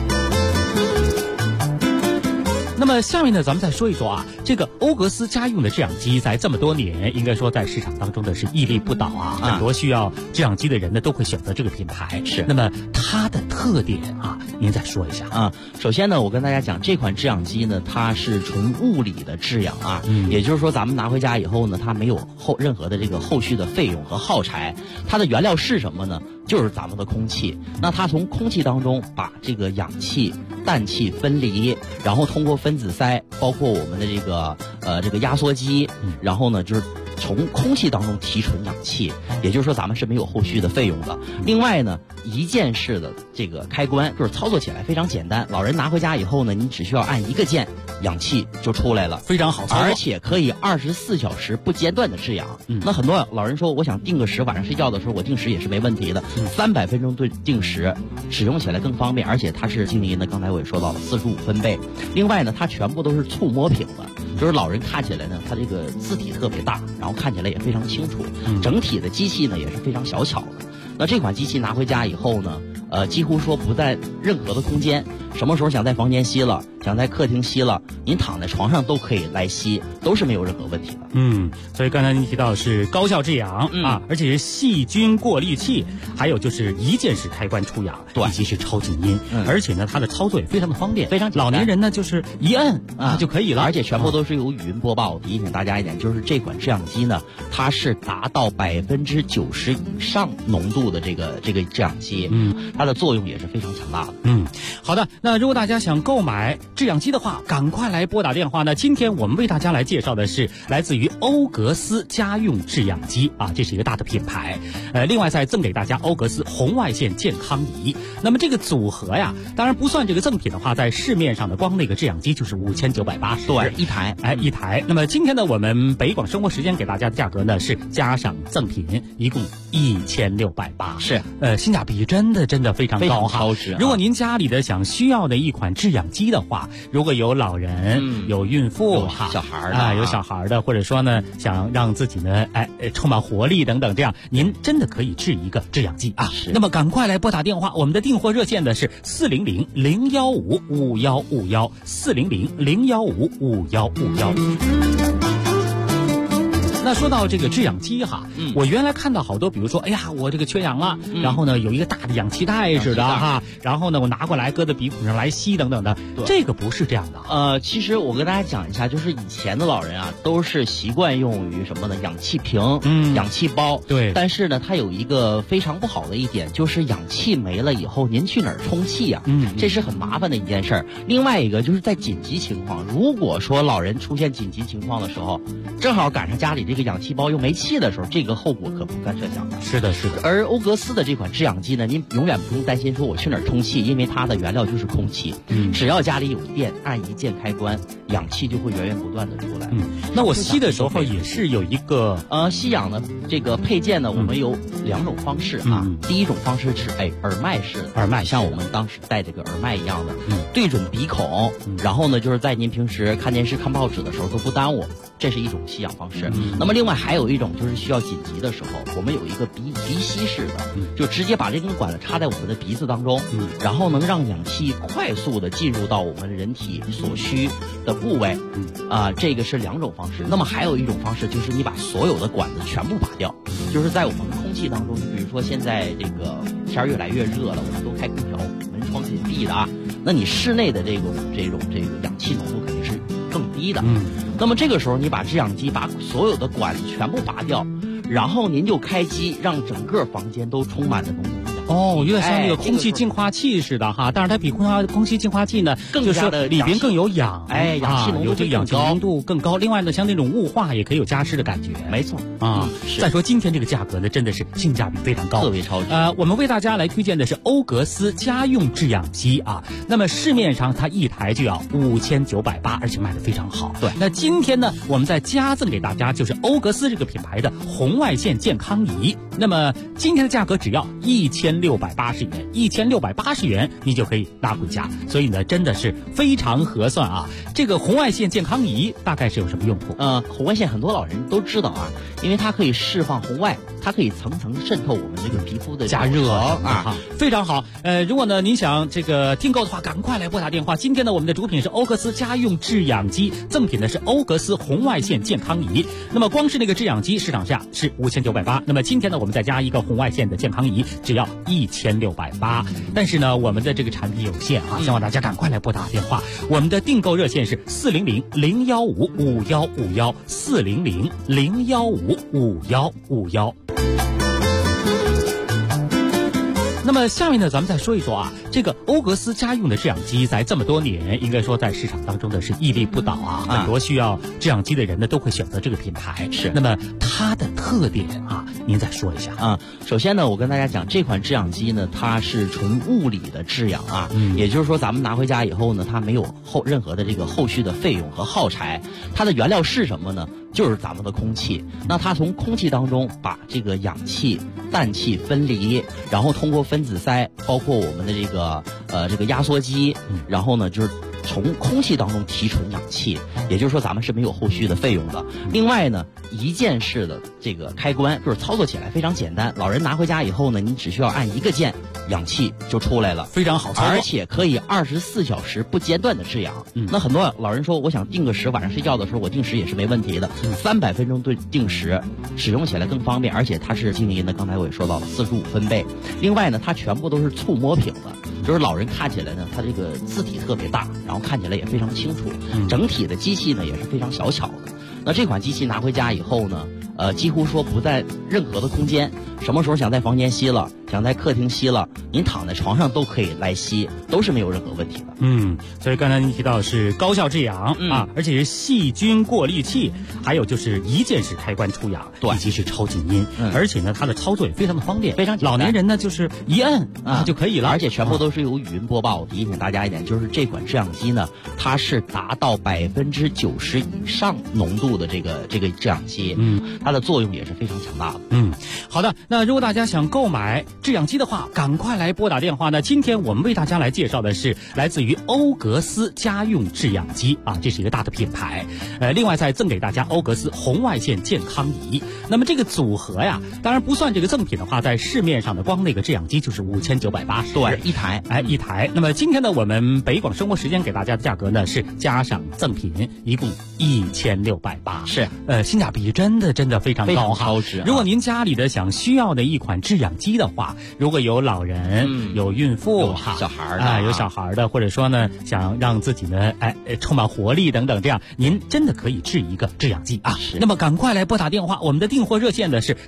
那么下面呢，咱们再说一说啊，这个欧格斯家用的制氧机在这么多年，应该说在市场当中的是屹立不倒啊。很多需要制氧机的人呢，都会选择这个品牌。 是。 那么它的特点啊，您再说一下啊。首先呢，我跟大家讲，这款制氧机呢，它是纯物理的制氧啊，也就是说，咱们拿回家以后呢，它没有任何的这个后续的费用和耗材。它的原料是什么呢？就是咱们的空气。那它从空气当中把这个氧气、氮气分离，然后通过分子塞，包括我们的这个压缩机，然后呢就是从空气当中提纯氧气，也就是说咱们是没有后续的费用的。另外呢，一键式的这个开关，就是操作起来非常简单，老人拿回家以后呢，你只需要按一个键，氧气就出来了， 非常好操作， 而且可以24小时不间断的制氧。那很多老人说，我想定个时，晚上睡觉的时候我定时也是没问题的，300分钟定时，使用起来更方便，而且它是静音的，刚才我也说到了45分贝。另外呢，它全部都是触摸屏的，就是老人看起来呢，它这个字体特别大，然后看起来也非常清楚，整体的机器呢也是非常小巧的。那这款机器拿回家以后呢，几乎说不在任何的空间，什么时候想在房间吸了，想在客厅吸了，您躺在床上都可以来吸，都是没有任何问题的。 所以刚才您提到是高效制氧啊，而且是细菌过滤器，还有就是一键式开关出氧，以及是超静音，而且呢它的操作也非常的方便， 非常简单。 老年人呢就是一摁就可以了， 而且全部都是由语音播报。提醒大家一点，就是这款制氧机呢，它是达到90%以上浓度的这个制氧机，它的作用也是非常强大的。 好的，那如果大家想购买制氧机的话，赶快来拨打电话呢。今天我们为大家来介绍的是来自于欧格斯家用制氧机啊，这是一个大的品牌。另外再赠给大家欧格斯红外线健康仪。那么这个组合呀，当然不算这个赠品的话，在市面上的光那个制氧机就是5980， 对，一台。 那么今天呢，我们北广生活时间给大家的价格呢是加上赠品，一共1680， 是性价比真的非常高哈。 超值。 如果您家里的需要的一款制氧机的话，如果有老人、有孕妇、 有小孩的有小孩的，或者说呢想让自己呢充满活力等等，这样您真的可以制一个制氧机啊。那么赶快来拨打电话，我们的订货热线呢是400-015-5151，400-015-5151。 那说到这个制氧机哈，我原来看到好多，比如说，哎呀，我这个缺氧了，然后呢有一个大的氧气袋似的哈，然后呢我拿过来搁在鼻孔上来吸等等的，这个不是这样的。 其实我跟大家讲一下，就是以前的老人啊，都是习惯用于什么呢？氧气瓶、氧气包。 对。 但是呢，它有一个非常不好的一点，就是氧气没了以后，您去哪儿充气呀？这是很麻烦的一件事儿。另外一个就是在紧急情况，如果说老人出现紧急情况的时候，正好赶上家里这个氧气包又没气的时候，这个后果可不堪设想。 是的，是的。 而欧格斯的这款制氧机呢，您永远不用担心说我去哪儿充气，因为它的原料就是空气。只要家里有电，按一键开关，氧气就会源源不断的出来。 那我吸的时候也是有一个吸氧的这个配件呢，我们有2种方式啊。第一种方式是耳麦式的， 耳麦像我们当时戴这个耳麦一样的，对准鼻孔，然后呢就是在您平时看电视、看报纸的时候都不耽误，这是一种吸氧方式。那么另外还有一种就是需要紧急的时候，我们有一个鼻吸式的，就直接把这根管子插在我们的鼻子当中，然后能让氧气快速的进入到我们人体所需的部位，这个是2种方式。那么还有一种方式就是你把所有的管子全部拔掉，就是在我们空气当中，比如说现在这个天越来越热了，我们都开空调，门窗紧闭的啊，那你室内的这个氧气浓度肯定是更低的。那么这个时候你把制氧机把所有的管子全部拔掉，然后您就开机，让整个房间都充满了浓浓的氧气。 有点像那个空气净化器似的哈，但是它比空气净化器呢，就是里边更有氧， 氧气浓度有这个氧气浓度更高。另外呢，像那种雾化也可以有加湿的感觉。 没错再说今天这个价格呢，真的是性价比非常高， 特别超值。 我们为大家来推荐的是欧格斯家用制氧机啊。那么市面上它一台就要5980，而且卖的非常好。 对。 那今天呢，我们再加赠给大家就是欧格斯这个品牌的红外线健康仪。那么今天的价格只要1680元，1680元你就可以拿回家，所以呢真的是非常合算啊。这个红外线健康仪大概是有什么用途？ 红外线很多老人都知道啊，因为它可以释放红外，它可以层层渗透我们这个皮肤的加热啊， 非常好。如果呢您想这个订购的话，赶快来拨打电话。今天呢我们的主品是欧格斯家用制氧机，赠品呢是欧格斯红外线健康仪。那么光是那个制氧机市场价是5980，那么今天呢我们再加一个红外线的健康仪，只要1680。但是呢我们的这个产品有限啊，希望大家赶快来拨打电话。我们的订购热线是400-015-5151，400-015-5151。那么下面呢，咱们再说一说啊，这个欧格斯家用的制氧机在这么多年，应该说在市场当中呢是屹立不倒啊。很多需要制氧机的人呢都会选择这个品牌。 是。 那么它的特点啊，您再说一下啊。首先呢，我跟大家讲，这款制氧机呢，它是纯物理的制氧啊，也就是说咱们拿回家以后呢，它没有任何的这个后续的费用和耗材。它的原料是什么呢？就是咱们的空气。那它从空气当中把这个氧气、氮气分离，然后通过分子塞，包括我们的这个压缩机，然后呢就是从空气当中提纯氧气，也就是说咱们是没有后续的费用的。另外呢，一键式的这个开关就是操作起来非常简单，老人拿回家以后呢，你只需要按一个键，氧气就出来了， 非常好操作， 而且可以24小时不间断的制氧。那很多老人说，我想定个时，晚上睡觉的时候我定时也是没问题的，300分钟对定时，使用起来更方便，而且它是静音的，刚才我也说到了45分贝。另外呢，它全部都是触摸屏的，就是老人看起来呢，它这个字体特别大，然后看起来也非常清楚，整体的机器呢也是非常小巧的。那这款机器拿回家以后呢，几乎说不在任何的空间，什么时候想在房间吸了，想在客厅吸了，您躺在床上都可以来吸，都是没有任何问题的。 所以刚才您提到是高效制氧啊，而且是细菌过滤器，还有就是一键式开关出氧，以及是超静音，而且呢它的操作也非常的方便， 非常简单。 老年人呢就是一摁就可以了， 而且全部都是由语音播报。我提醒大家一点，就是这款制氧机呢，它是达到90%以上浓度的这个制氧机，它的作用也是非常强大的。 好的，那那如果大家想购买制氧机的话，赶快来拨打电话呢。今天我们为大家来介绍的是来自于欧格斯家用制氧机啊，这是一个大的品牌。另外再赠给大家欧格斯红外线健康仪。那么这个组合呀，当然不算这个赠品的话，在市面上的光那个制氧机就是5980， 对，一台， 一台。那么今天呢，我们北广生活时间给大家的价格呢是加上赠品，一共1680， 是， 性价比真的非常高哈。 超值。 如果您家里的需要的一款制氧机的话，如果有老人、有孕妇、 有小孩的有小孩的，或者说呢想让自己呢充满活力等等，这样您真的可以制一个制氧机啊。那么赶快来拨打电话，我们的订货热线呢是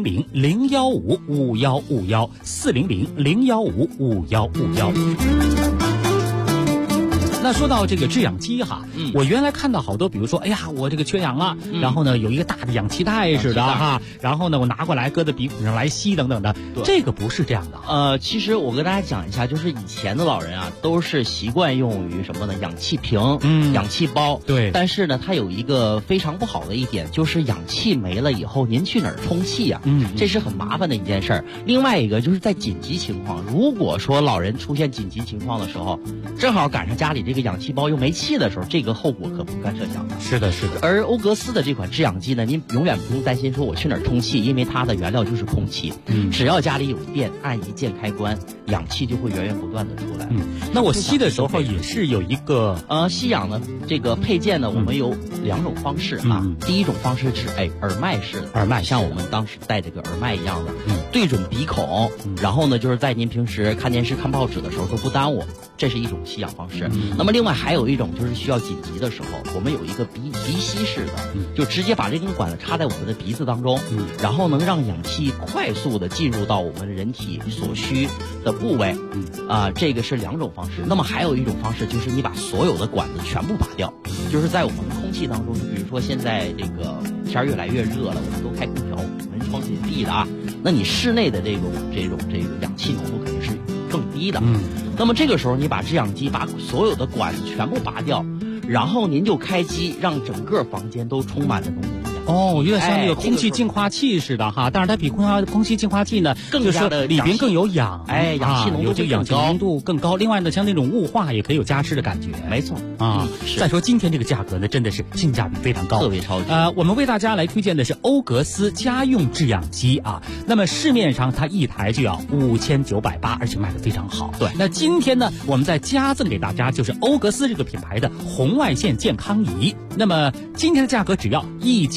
400-015-5151，400-015-5151。那说到这个制氧机哈，我原来看到好多，比如说，哎呀，我这个缺氧了，然后呢有一个大的氧气袋似的哈，然后呢我拿过来搁在鼻孔上来吸等等的，这个不是这样的。 其实我跟大家讲一下，就是以前的老人啊，都是习惯用于什么呢？氧气瓶、氧气包。 对。 但是呢，它有一个非常不好的一点，就是氧气没了以后，您去哪儿充气呀？这是很麻烦的一件事儿。另外一个就是在紧急情况，如果说老人出现紧急情况的时候，正好赶上家里这个氧气包又没气的时候，这个后果可不堪设想的。 是的。 而欧格斯的这款制氧机呢，您永远不用担心说我去哪儿充气，因为它的原料就是空气。只要家里有电，按一键开关，氧气就会源源不断的出来。 那我吸的时候也是有一个吸氧的这个配件呢，我们有2种方式啊。第一种方式是耳麦式的， 耳麦像我们当时戴这个耳麦一样的，对准鼻孔，然后呢就是在您平时看电视、看报纸的时候都不耽误，这是一种吸氧方式。那么另外还有一种就是需要紧急的时候，我们有一个鼻吸式的，就直接把这根管子插在我们的鼻子当中，然后能让氧气快速的进入到我们人体所需的部位。这个是2种方式。那么还有一种方式就是你把所有的管子全部拔掉，就是在我们空气当中，就比如说现在这个天越来越热了，我们都开空调，门窗紧闭的啊，那你室内的这个氧气浓度肯定是更低的。那么这个时候你把制氧机把所有的管子全部拔掉，然后您就开机，让整个房间都充满了浓浓的氧气。 有点像那个空气净化器似的哈，但是它比空气净化器呢更加的里边更有氧， 氧气浓度有这个氧气浓度更高。另外呢，像那种雾化也可以有加湿的感觉。 没错再说今天这个价格呢，真的是性价比非常高， 特别超值。 我们为大家来推荐的是欧格斯家用制氧机啊。那么市面上它一台就要5980，而且卖得非常好。 对。 那今天呢，我们再加赠给大家就是欧格斯这个品牌的红外线健康仪。那么今天的价格只要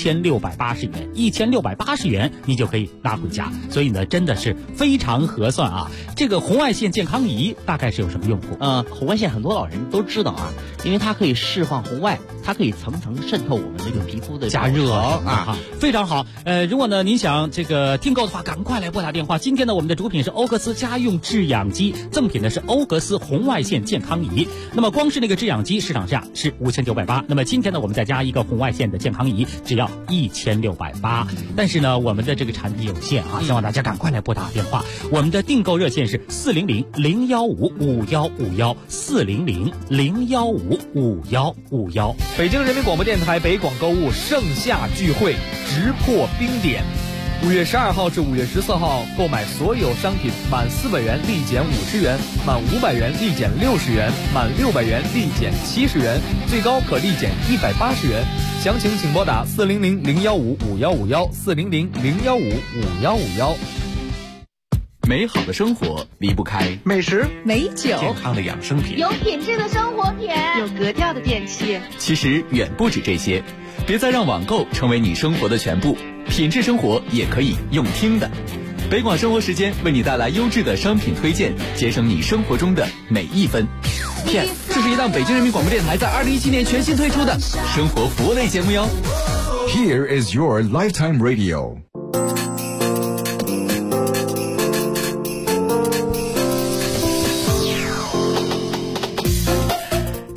1680元，1680元你就可以拿回家，所以呢真的是非常合算啊。这个红外线健康仪大概是有什么用途？ 红外线很多老人都知道啊，因为它可以释放红外，它可以层层渗透我们这个皮肤的加热啊， 非常好。如果呢您想这个订购的话，赶快来拨打电话。今天呢我们的主品是欧格斯家用制氧机，赠品呢是欧格斯红外线健康仪。那么光是那个制氧机市场价是5980，那么今天呢我们再加一个红外线的健康仪，只要1680。但是呢我们的这个产品有限啊，希望大家赶快来拨打电话。我们的订购热线是400-015-5151，400-015-5151。 北京人民广播电台北广购物盛夏聚会直破冰点，5月12号至5月14号，购买所有商品满400元立减50元，满500元立减60元，满600元立减70元，最高可立减180元。详情请拨打400-015-5151，400-015-5151。 美好的生活离不开美食、 美酒、 健康的养生品， 有品质的生活品， 有格调的电器。 其实远不止这些，别再让网购成为你生活的全部，品质生活也可以用听的。北广生活时间为你带来优质的商品推荐，节省你生活中的每一分。这是一档北京人民广播电台在2017年全新推出的生活服务类节目哟。 Here is your lifetime radio。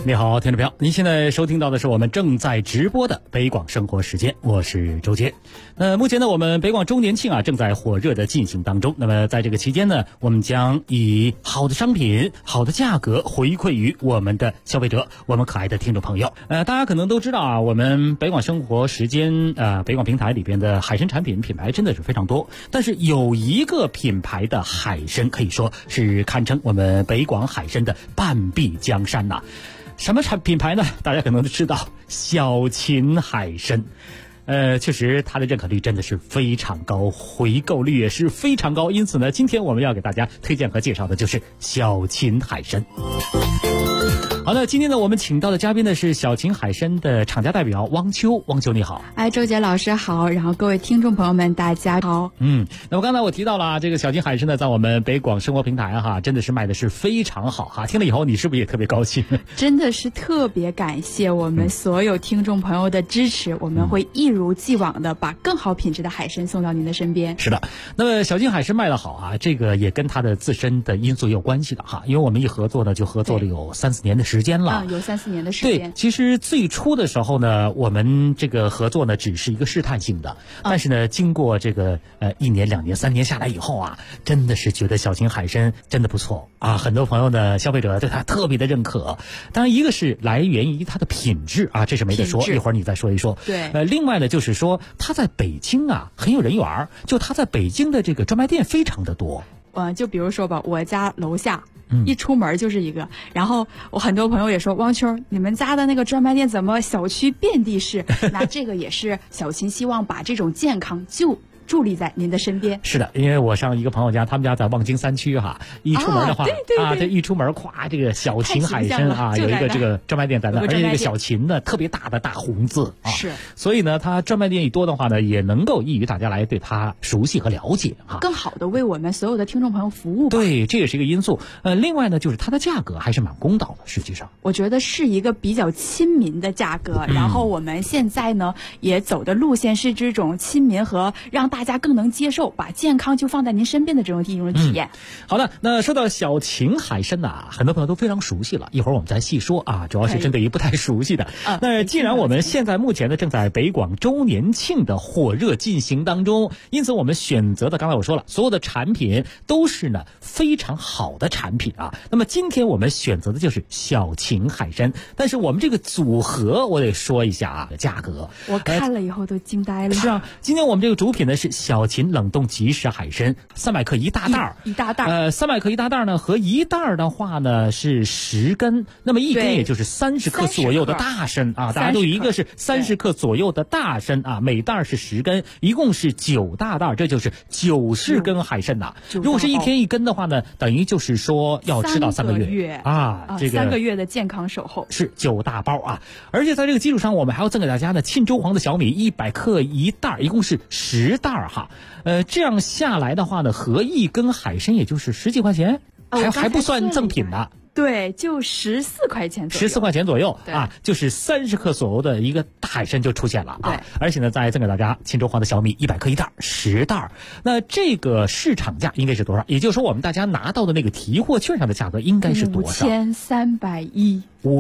你好，听众朋友，您现在收听到的是我们正在直播的北广生活时间，我是周杰。目前呢，我们北广周年庆啊正在火热的进行当中。那么在这个期间呢，我们将以好的商品、好的价格回馈于我们的消费者，我们可爱的听众朋友。大家可能都知道啊，我们北广生活时间北广平台里边的海参产品品牌真的是非常多，但是有一个品牌的海参可以说是堪称我们北广海参的半壁江山呐。什么品牌呢？大家可能都知道，小秦海参。确实它的认可率真的是非常高，回购率也是非常高，因此呢，今天我们要给大家推荐和介绍的就是小秦海参。好的，今天呢，我们请到的嘉宾呢是小秦海参的厂家代表汪秋。汪秋你好。 周杰老师好，然后各位听众朋友们大家好。 那么刚才我提到了这个小秦海参呢，在我们北广生活平台哈，真的是卖的是非常好哈。听了以后你是不是也特别高兴？ 真的是特别感谢我们所有听众朋友的支持，我们会一如既往的把更好品质的海参送到您的身边。 是的，那么小秦海参卖得好啊，这个也跟它的自身的因素有关系的哈，因为我们一合作呢就合作了有3-4年的时间了。 有3-4年的时间。 对，其实最初的时候呢，我们这个合作呢只是一个试探性的，但是呢，经过这个1年、2年、3年下来以后啊，真的是觉得小秦海参真的不错啊，很多朋友呢，消费者对它特别的认可。当然，一个是来源于它的品质啊，这是没得说，一会儿你再说一说。 对。 另外呢，就是说它在北京啊很有人缘，就它在北京的这个专卖店非常的多。 就比如说吧，我家楼下。一出门就是一个，然后我很多朋友也说，汪秋，你们家的那个专卖店怎么小区遍地是？那这个也是小秦希望把这种健康就伫立在您的身边。 是的，因为我上一个朋友家，他们家在望京3区哈，一出门的话对， 一出门咵，这个小秦海参啊，有一个这个专卖店在那，而且这个小秦呢特别大的大红字啊， 是， 所以呢，它专卖店一多的话呢，也能够益于大家来对它熟悉和了解啊， 更好的为我们所有的听众朋友服务吧。 对，这也是一个因素。另外呢，就是它的价格还是蛮公道的，实际上我觉得是一个比较亲民的价格。然后我们现在呢也走的路线是这种亲民和让大家更能接受，把健康就放在您身边的这种体验。 好的，那说到小秦海参呐，很多朋友都非常熟悉了，一会儿我们再细说啊，主要是针对于不太熟悉的。那既然我们现在目前呢正在北广周年庆的火热进行当中，因此我们选择的，刚才我说了，所有的产品都是呢非常好的产品啊。那么今天我们选择的就是小秦海参，但是我们这个组合我得说一下啊，价格我看了以后都惊呆了。 是啊，今天我们这个主品呢是小秦冷冻即食海参，300克一大袋一大袋。 300克一大袋呢，和一袋的话呢是10根，那么一根也就是30克左右的大参啊，大家都一个是30克左右的大参啊，每袋是10根，一共是9大袋，这就是90根海参呐。如果是一天1根的话呢，等于就是说要吃到3个月啊，这个 3个月的健康守候是9大包啊。而且在这个基础上，我们还要赠给大家呢沁州黄的小米100克一袋，一共是10袋哈。这样下来的话呢，合一根海参也就是10几块钱，还不算赠品呢。 对，就14块钱左右 ，14块钱左右啊，就是30克左右的一个大海参就出现了啊。而且呢，再赠给大家沁州黄的小米100克一袋，10袋。那这个市场价应该是多少？也就是说，我们大家拿到的那个提货券上的价格应该是多少 ？5310。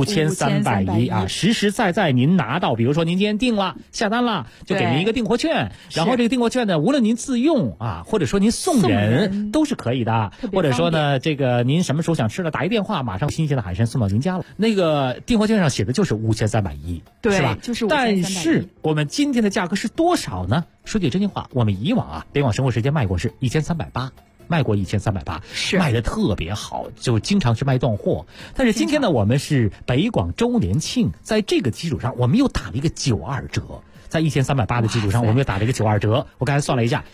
5310啊，实实在在您拿到，比如说您今天订了下单了，就给您一个订货券，然后这个订货券呢，无论您自用啊，或者说您送人都是可以的，或者说呢，这个您什么时候想吃了，打一电话，马上新鲜的海参送到您家了。那个订货券上写的就是5310， 对， 是吧？ 就是5310。 但是我们今天的价格是多少呢？说句真心话，我们以往啊，北广生活时间卖过是1380。卖过1380，是卖的特别好，就经常是卖断货。但是今天呢，我们是北广周年庆，在这个基础上，我们又打了一个92折。在1380的基础上，我们又打了一个92折。我刚才算了一下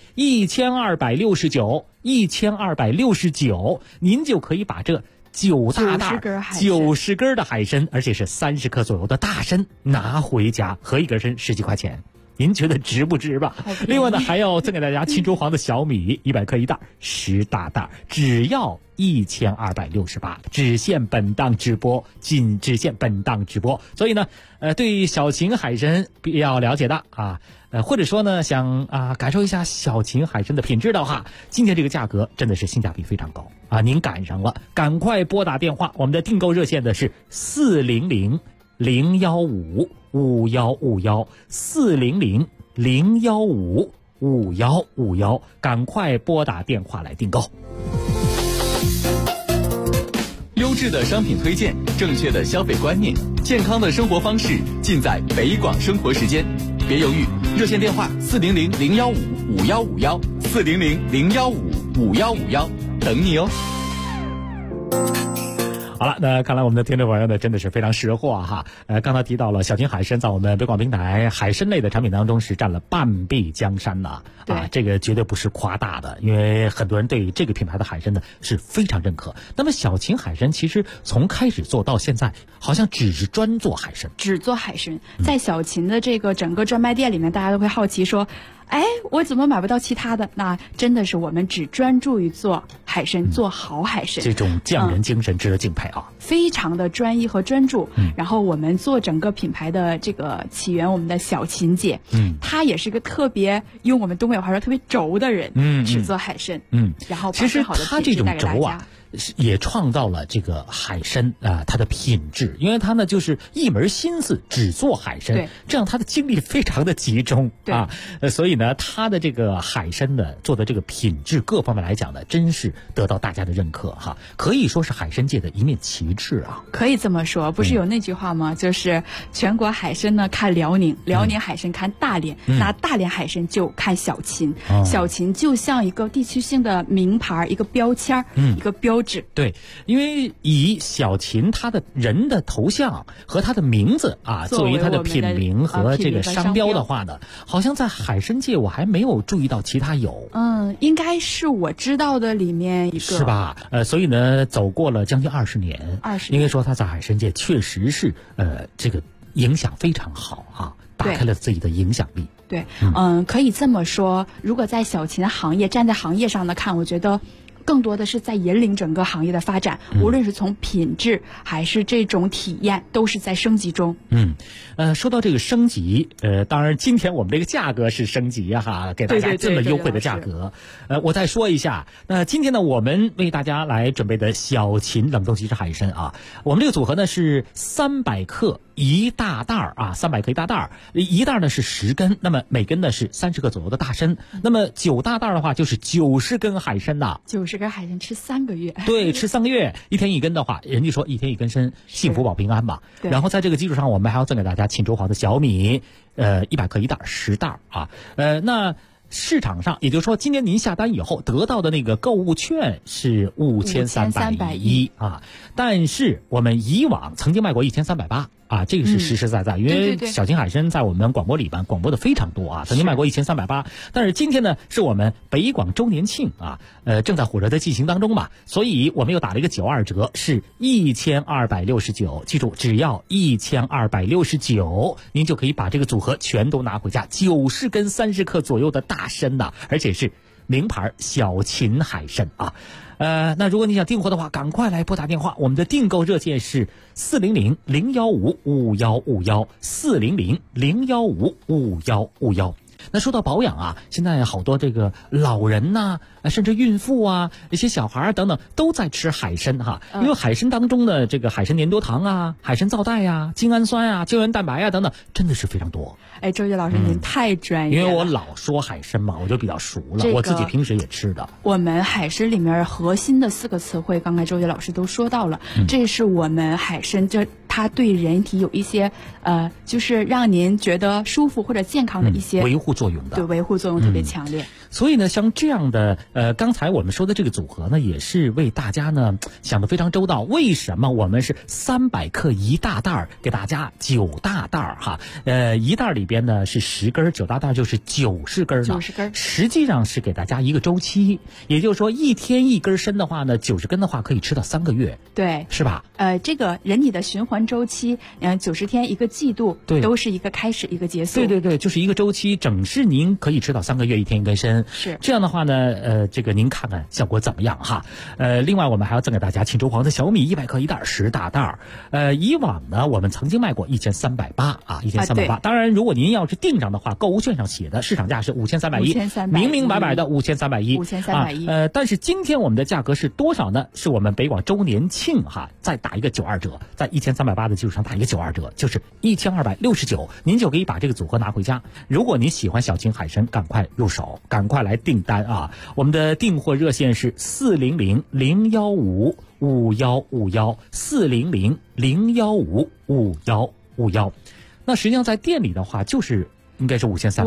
，1269，您就可以把这9大袋90根的海参，而且是30克左右的大参拿回家，合一根参10几块钱。 您觉得值不值吧？另外呢，还要赠给大家秦州黄的小米100克一袋，10大袋，只要1268，只限本档直播，只限本档直播。所以呢，对小秦海参比较了解的啊，或者说呢想感受一下小秦海参的品质的话，今天这个价格真的是性价比非常高啊！您赶上了，赶快拨打电话，我们的订购热线的是400-015-5151，400-015-5151，赶快拨打电话来订购。 优质的商品推荐，正确的消费观念，健康的生活方式，尽在北广生活时间。别犹豫，热线电话400-015-5151，400-015-5151，等你哦。 好了，那看来我们的听众朋友呢真的是非常识货哈。刚才提到了小秦海参在我们北广平台海参类的产品当中是占了半壁江山呐。这个绝对不是夸大的，因为很多人对这个品牌的海参呢是非常认可。那么小秦海参其实从开始做到现在，好像只是专做海参， 只做海参。在小秦的这个整个专卖店里面，大家都会好奇说，哎，我怎么买不到其他的？那真的是我们只专注于做海参，做好海参。 这种匠人精神值得敬佩啊！ 非常的专一和专注。然后我们做整个品牌的这个起源，我们的小秦姐，她也是个特别用我们东北话说特别轴的人，只做海参。然后其实她这种轴啊，也创造了这个海参它的品质，因为它呢就是一门心思只做海参，这样它的精力非常的集中啊，所以呢它的这个海参的做的这个品质各方面来讲呢，真是得到大家的认可哈，可以说是海参界的一面旗帜啊。 可以这么说，不是有那句话吗？就是全国海参呢看辽宁，辽宁海参看大连，那大连海参就看小秦，小秦就像一个地区性的名牌，一个标签，一个标志。 对，因为以小秦他的人的头像和他的名字作为他的品名和这个商标的话呢，好像在海参界我还没有注意到其他有。 应该是我知道的里面一个， 是吧？所以呢，走过了将近20年，应该说他在海参界确实是这个影响非常好啊，打开了自己的影响力。 对，可以这么说，如果在小秦行业站在行业上的看，我觉得更多的是在引领整个行业的发展，无论是从品质还是这种体验，都是在升级中。 说到这个升级，当然今天我们这个价格是升级哈，给大家这么优惠的价格。我再说一下，那今天呢，我们为大家来准备的小秦冷冻即食海参啊，我们这个组合呢是300克一大袋啊，300克一大袋，一袋呢是10根，那么每根呢是30克左右的大参，那么9大袋的话就是90根海参呐 ，90根海参吃3个月。 对，吃3个月，1天1根的话，人家说1天1根参，幸福保平安嘛。然后在这个基础上，我们还要赠给大家秦州黄的小米，100克一袋，10袋啊。那市场上，也就是说，今天您下单以后得到的那个购物券是5310啊，但是我们以往曾经卖过1380啊，这个是实实在在，因为小秦海参在我们广播里边广播的非常多啊，曾经卖过1380，但是今天呢是我们北广周年庆啊，正在火热的进行当中嘛，所以我们又打了一个92折，是1269，记住只要1269，您就可以把这个组合全都拿回家，90根30克左右的大参呐，而且是名牌小秦海参啊。那如果你想订货的话，赶快来拨打电话，我们的订购热线是400-015-5151，400-015-5151。那说到保养啊，现在好多这个老人呐，甚至孕妇啊，一些小孩等等都在吃海参哈，因为海参当中的这个海参粘多糖啊、海参皂苷啊、精氨酸啊、胶原蛋白啊等等，真的是非常多。 哎，周杰老师您太专业了， 因为我老说海参嘛，我就比较熟了，我自己平时也吃的。 我们海参里面核心的4个词汇，刚才周杰老师都说到了，这是我们海参它对人体有一些就是让您觉得舒服或者健康的一些护作用的。 对，维护作用特别强烈。 所以呢，像这样的刚才我们说的这个组合呢，也是为大家呢想得非常周到。为什么我们是300克1大袋儿，给大家9大袋儿哈？一袋里边呢是10根，9大袋就是90根呢。 90根， 实际上是给大家一个周期，也就是说一天1根参的话呢，90根的话可以吃到3个月。 对， 是吧？ 这个人体的循环周期，90天1个季度， 对， 都是一个开始一个结束。 对，就是一个周期，整是您可以吃到3个月，1天1根参。 是这样的话呢，这个您看看效果怎么样哈？另外我们还要赠给大家庆州黄的小米100克1袋10大袋儿。以往呢我们曾经卖过1380啊，1380。当然，如果您要是订上的话，购物券上写的市场价是5310，明明白白的5310。但是今天我们的价格是多少呢？是我们北广周年庆哈，再打一个92折，在1380的基础上打一个92折，就是1269，您就可以把这个组合拿回家。如果您喜欢小秦海参，赶快入手，赶快来订单啊！我们的订货热线是400-015-5151，400-015-5151。那实际上在店里的话，就是应该是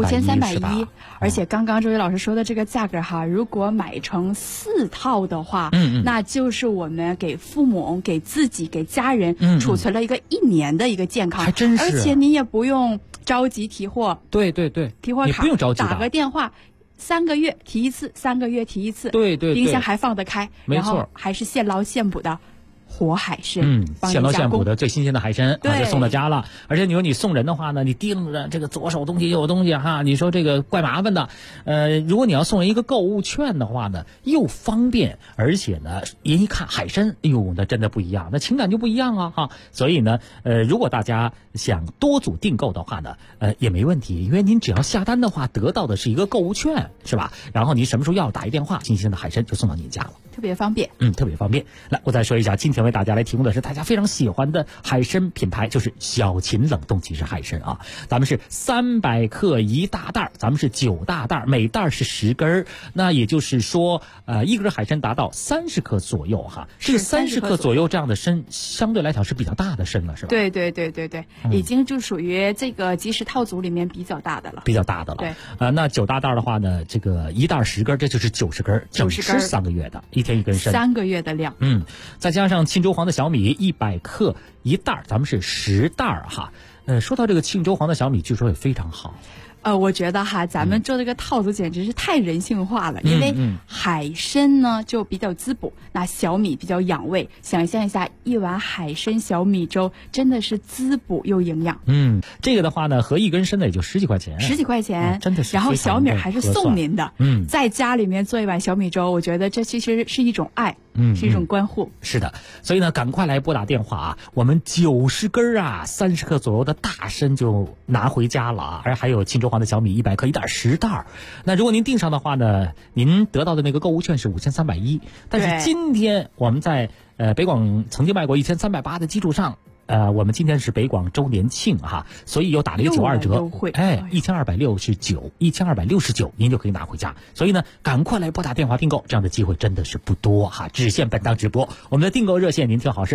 5310， 而且刚刚周宇老师说的这个价格哈，如果买成4套的话，那就是我们给父母、给自己、给家人储存了一个1年的一个健康， 还真是。 而且你也不用着急提货， 对， 提货卡你不用着急， 打个电话。3个月提一次，3个月提一次， 对， 冰箱还放得开， 然后还是现捞现捕的活海参， 现捞现捕的最新鲜的海参，就送到家了。而且你说你送人的话呢，你盯着这个左手东西右手东西哈，你说这个怪麻烦的。如果你要送人一个购物券的话呢，又方便，而且呢，人一看海参，哎呦，那真的不一样，那情感就不一样啊哈。所以呢，如果大家想多组订购的话呢，也没问题，因为您只要下单的话，得到的是一个购物券，是吧？然后你什么时候要打一电话，新鲜的海参就送到您家了。 特别方便， 特别方便。来，我再说一下，今天为大家来提供的是大家非常喜欢的海参品牌，就是小秦冷冻即食海参啊。咱们是300克1大袋，咱们是9大袋，每袋是10根。那也就是说，一根海参达到30克左右哈。这个30克左右这样的参，相对来讲是比较大的参了，是吧？ 对，已经就属于这个即食套组里面比较大的了。 对，那9大袋的话呢，这个1袋10根，这就是90根，整吃3个月的。1天1根参 ，3个月的量。 再加上庆州黄的小米100克1袋，咱们是10袋哈。说到这个庆州黄的小米，据说也非常好。 我觉得哈，咱们做这个套组简直是太人性化了，因为海参呢就比较滋补，那小米比较养胃。想象一下，一碗海参小米粥真的是滋补又营养。 这个的话呢，合1根参的也就10几块钱 ，10几块钱， 真的是。 然后小米还是送您的，在家里面做一碗小米粥，我觉得这其实是一种爱，是一种关护。 是的，所以呢，赶快来拨打电话啊，我们90根啊，30克左右的大参就拿回家了啊，而还有庆州黄的小米100克1袋10袋。那如果您订上的话呢，您得到的那个购物券是5310，但是今天我们在北广曾经卖过1380的基础上，我们今天是北广周年庆哈，所以又打了一个92折，1269，您就可以拿回家。所以呢，赶快来拨打电话订购，这样的机会真的是不多哈，只限本档直播。我们的订购热线您听好是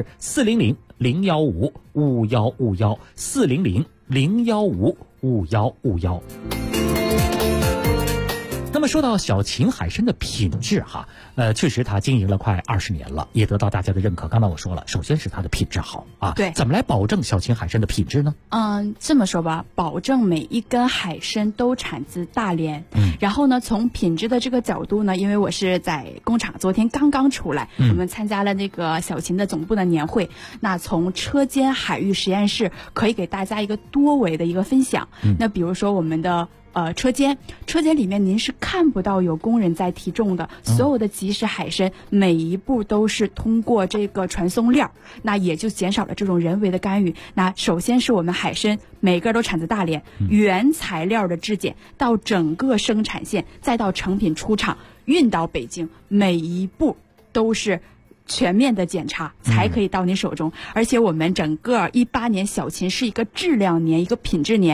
400-015-5151，400-015-5151。那么说到小秦海参的品质哈，确实它经营了快20年了，也得到大家的认可。刚才我说了，首先是它的品质好啊。 对， 怎么来保证小秦海参的品质呢？ 这么说吧，保证每一根海参都产自大连。然后呢，从品质的这个角度呢，因为我是在工厂，昨天刚出来，我们参加了那个小秦的总部的年会。那从车间海域实验室可以给大家一个多维的一个分享。那比如说我们的车间里面您是看不到有工人在提重的，所有的即食海参每一步都是通过这个传送链，那也就减少了这种人为的干预。那首先是我们海参每个都产自大连，原材料的质检到整个生产线，再到成品出厂运到北京，每一步都是全面的检查才可以到你手中。而且我们整个18年小秦是一个质量年，一个品质年，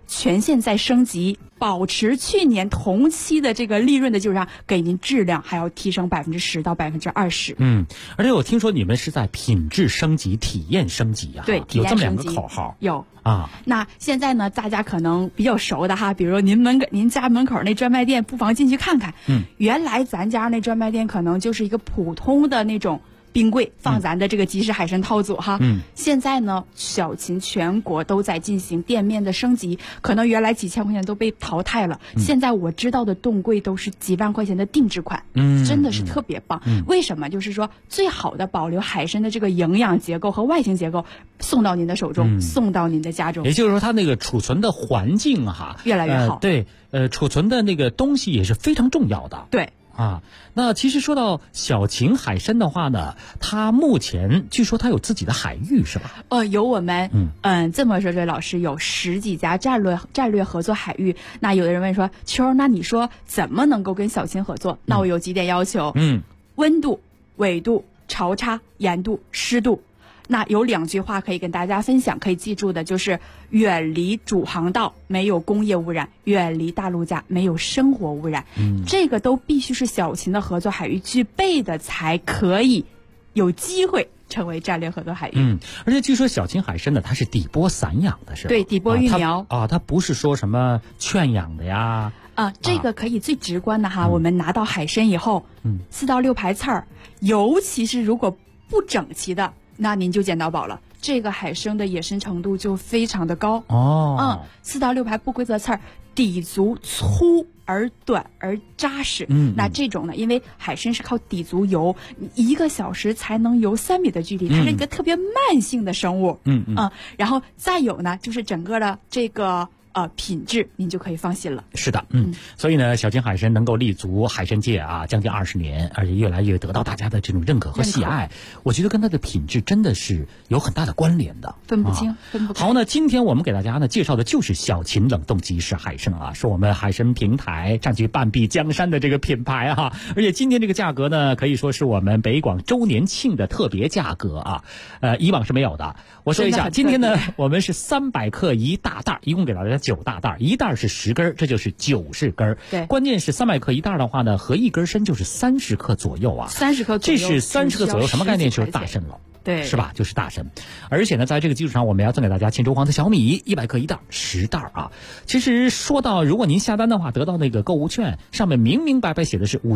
全线在升级，保持去年同期的这个利润的基础上，给您质量还要提升10%到20%。 而且我听说你们是在品质升级、体验升级啊， 对， 有这么2个口号。 有啊。 那现在呢，大家可能比较熟的哈，比如您家门口那专卖店，不妨进去看看。原来咱家那专卖店可能就是一个普通的那种冰柜，放咱的这个即食海参套组哈。现在呢，小秦全国都在进行店面的升级，可能原来几千块钱都被淘汰了。现在我知道的冻柜都是几万块钱的定制款，真的是特别棒。为什么？就是说最好的保留海参的这个营养结构和外形结构，送到您的手中，送到您的家中。 也就是说，它那个储存的环境哈， 越来越好。 对，储存的那个东西也是非常重要的。 对。 那其实说到小秦海参的话呢，它目前据说它有自己的海域是吧？ 有我们这么说，这位老师有10几家战略合作海域。那有的人问说，秋，那你说怎么能够跟小秦合作？那我有几点要求，温度、纬度、潮差、盐度、湿度。那有2句话可以跟大家分享，可以记住的就是远离主航道，没有工业污染；远离大陆架，没有生活污染。这个都必须是小秦的合作海域具备的，才可以有机会成为战略合作海域。 而且据说小秦海参呢，它是底波散养的，是吧？ 对，底波育苗它不是说什么圈养的呀。 这个可以最直观的哈，我们拿到海参以后，4到6排刺儿，尤其是如果不整齐的，那您就捡到宝了。这个海参的野生程度就非常的高。4到6排不规则刺儿，底足粗而短而扎实。那这种呢，因为海参是靠底足游，1个小时才能游3米的距离，它是一个特别慢性的生物。然后再有呢，就是整个的这个品质您就可以放心了。 是的，所以呢，小秦海参能够立足海参界将近20年，而且越来越得到大家的这种认可和喜爱，我觉得跟它的品质真的是有很大的关联的， 分不清，分不开。 好，那今天我们给大家呢介绍的就是小秦冷冻即食海参是我们海参平台占据半壁江山的这个品牌而且今天这个价格呢，可以说是我们北广周年庆的特别价格以往是没有的。我说一下，今天呢，我们是300克1大袋，一共给大家9大袋，一袋是10根，这就是90根。 对， 关键是300克1袋的话呢，合1根参就是30克左右 30克左右， 这是30克左右，什么概念？就是大参了。 对， 是吧？就是大参。而且呢，在这个基础上，我们要送给大家秦州黄的小米100克1袋，10袋其实说到，如果您下单的话，得到那个购物券，上面明明白白写的是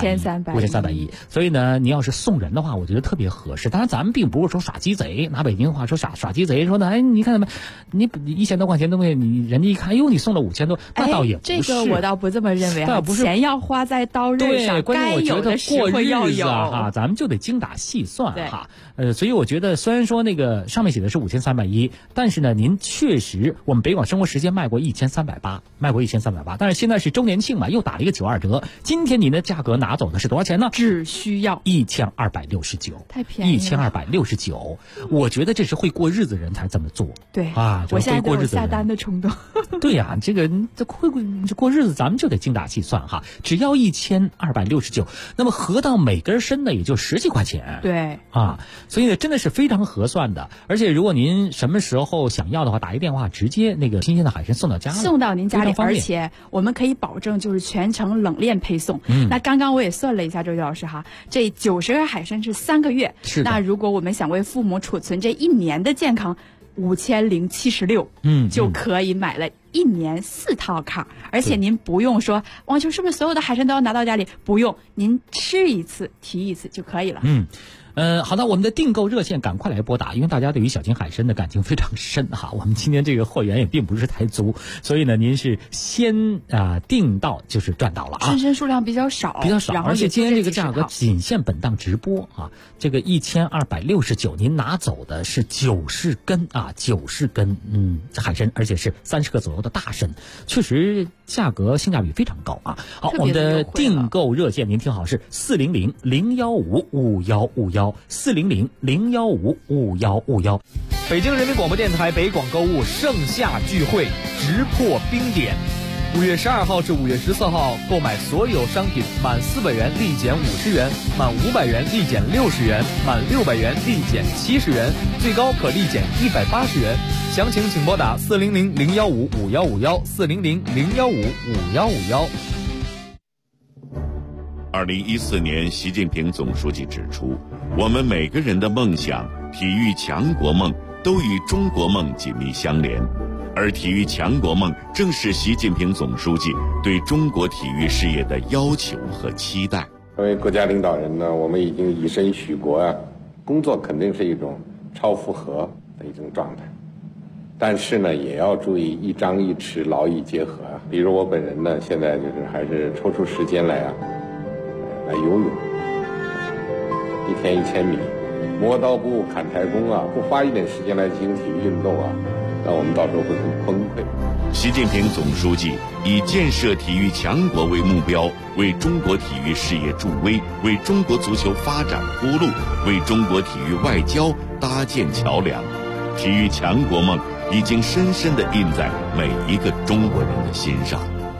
5310，所以呢，你要是送人的话，我觉得特别合适。当然，咱们并不是说耍鸡贼，拿北京话说耍鸡贼，说呢，你看你1000多块钱东西，你人家一看，你送了5000多，那倒也不是。 这个我倒不这么认为钱要花在刀刃上，该有的时候要有咱们就得精打细算所以我觉得，虽然说那个上面写的是5310，但是呢，您确实我们北广生活时间卖过1380，但是现在是周年庆嘛，又打了一个92折。今天您的价格拿走的是多少钱呢？ 只需要 1269， 太便宜了 ，1269。我觉得这是会过日子人才这么做。 对我现在都有下单的冲动。 对呀，这过日子咱们就得精打细算只要1269，那么合到每根参呢也就10几块钱。 对所以呢，真的是非常合算的。而且如果您什么时候想要的话，打一电话，直接那个新鲜的海参送到家里， 送到您家里，而且我们可以保证就是全程冷链配送。那刚刚我也算了一下，周老师这90根海参是3个月。 是的。 那如果我们想为父母储存这1年的健康，5076，就可以买了1年4套卡，而且您不用说，王秋是不是所有的海参都要拿到家里？不用，您吃一次提一次就可以了。 好的，我们的订购热线赶快来拨打，因为大家对于小秦海参的感情非常深我们今天这个货源也并不是太足，所以呢，您是先订到就是赚到了参数量比较少， 而且今天这个价格仅限本档直播这个1269，您拿走的是90根90根海参，而且是30克左右的大参，确实价格性价比非常高好，我们的订购热线您听好，是400-015-5151，400-015-5151。 北京人民广播电台北广购物盛夏聚会直破冰点 5月12号至5月14号购买所有商品满400元立减50元，满500元立减60元，满600元立减70元，最高可立减180元。详情请拨打400-015-5151，400-015-5151。 2014年，习近平总书记指出，我们每个人的梦想、体育强国梦都与中国梦紧密相连，而体育强国梦正是习近平总书记对中国体育事业的要求和期待。 作为国家领导人呢，我们已经以身许国啊，工作肯定是一种超负荷的一种状态，但是呢，也要注意一张一弛，劳逸结合啊。比如我本人呢，现在就是还是抽出时间来游泳，1天1000米，磨刀不误砍柴工啊，不花一点时间来进行体育运动啊，那我们到时候会很崩溃。 习近平总书记以建设体育强国为目标，为中国体育事业助威，为中国足球发展铺路，为中国体育外交搭建桥梁。体育强国梦已经深深地印在每一个中国人的心上。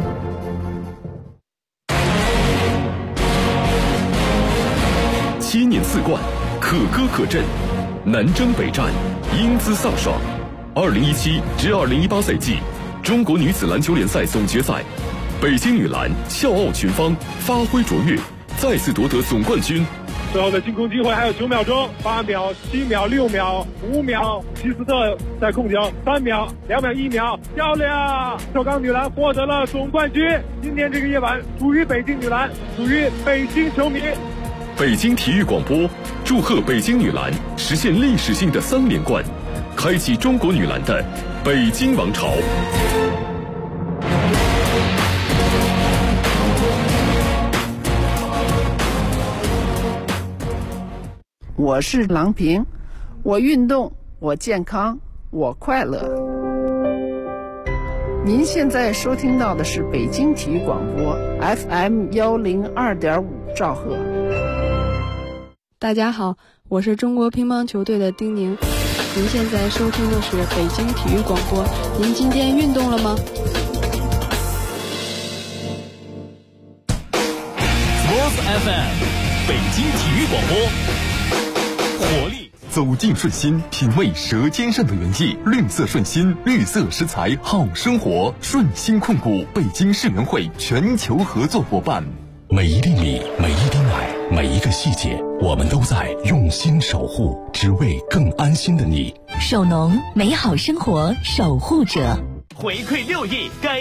7年4冠，可歌可阵，南征北战，英姿飒爽。2017至2018赛季中国女子篮球联赛总决赛，北京女篮笑傲群芳，发挥卓越，再次夺得总冠军。 最后的进攻机会还有9秒钟，8秒、7秒、6秒、5秒，希斯特在控球，3秒、2秒、1秒，漂亮！首钢女篮获得了总冠军。今天这个夜晚属于北京女篮，属于北京球迷。 北京体育广播祝贺北京女篮实现历史性的3连冠，开启中国女篮的北京王朝。 我是郎平，我运动，我健康，我快乐。您现在收听到的是北京体育广播 FM 102.5兆赫。 大家好，我是中国乒乓球队的丁宁。您现在收听的是北京体育广播。您今天运动了吗？ Sports FM 北京体育广播，活力。 走进顺心，品味舌尖上的原意。绿色顺心，绿色食材好生活。顺心控股北京世园会全球合作伙伴。 每一粒米，每一滴奶，每一个细节，我们都在用心守护，只为更安心的你。 守农，美好生活守护者。 回馈6亿，给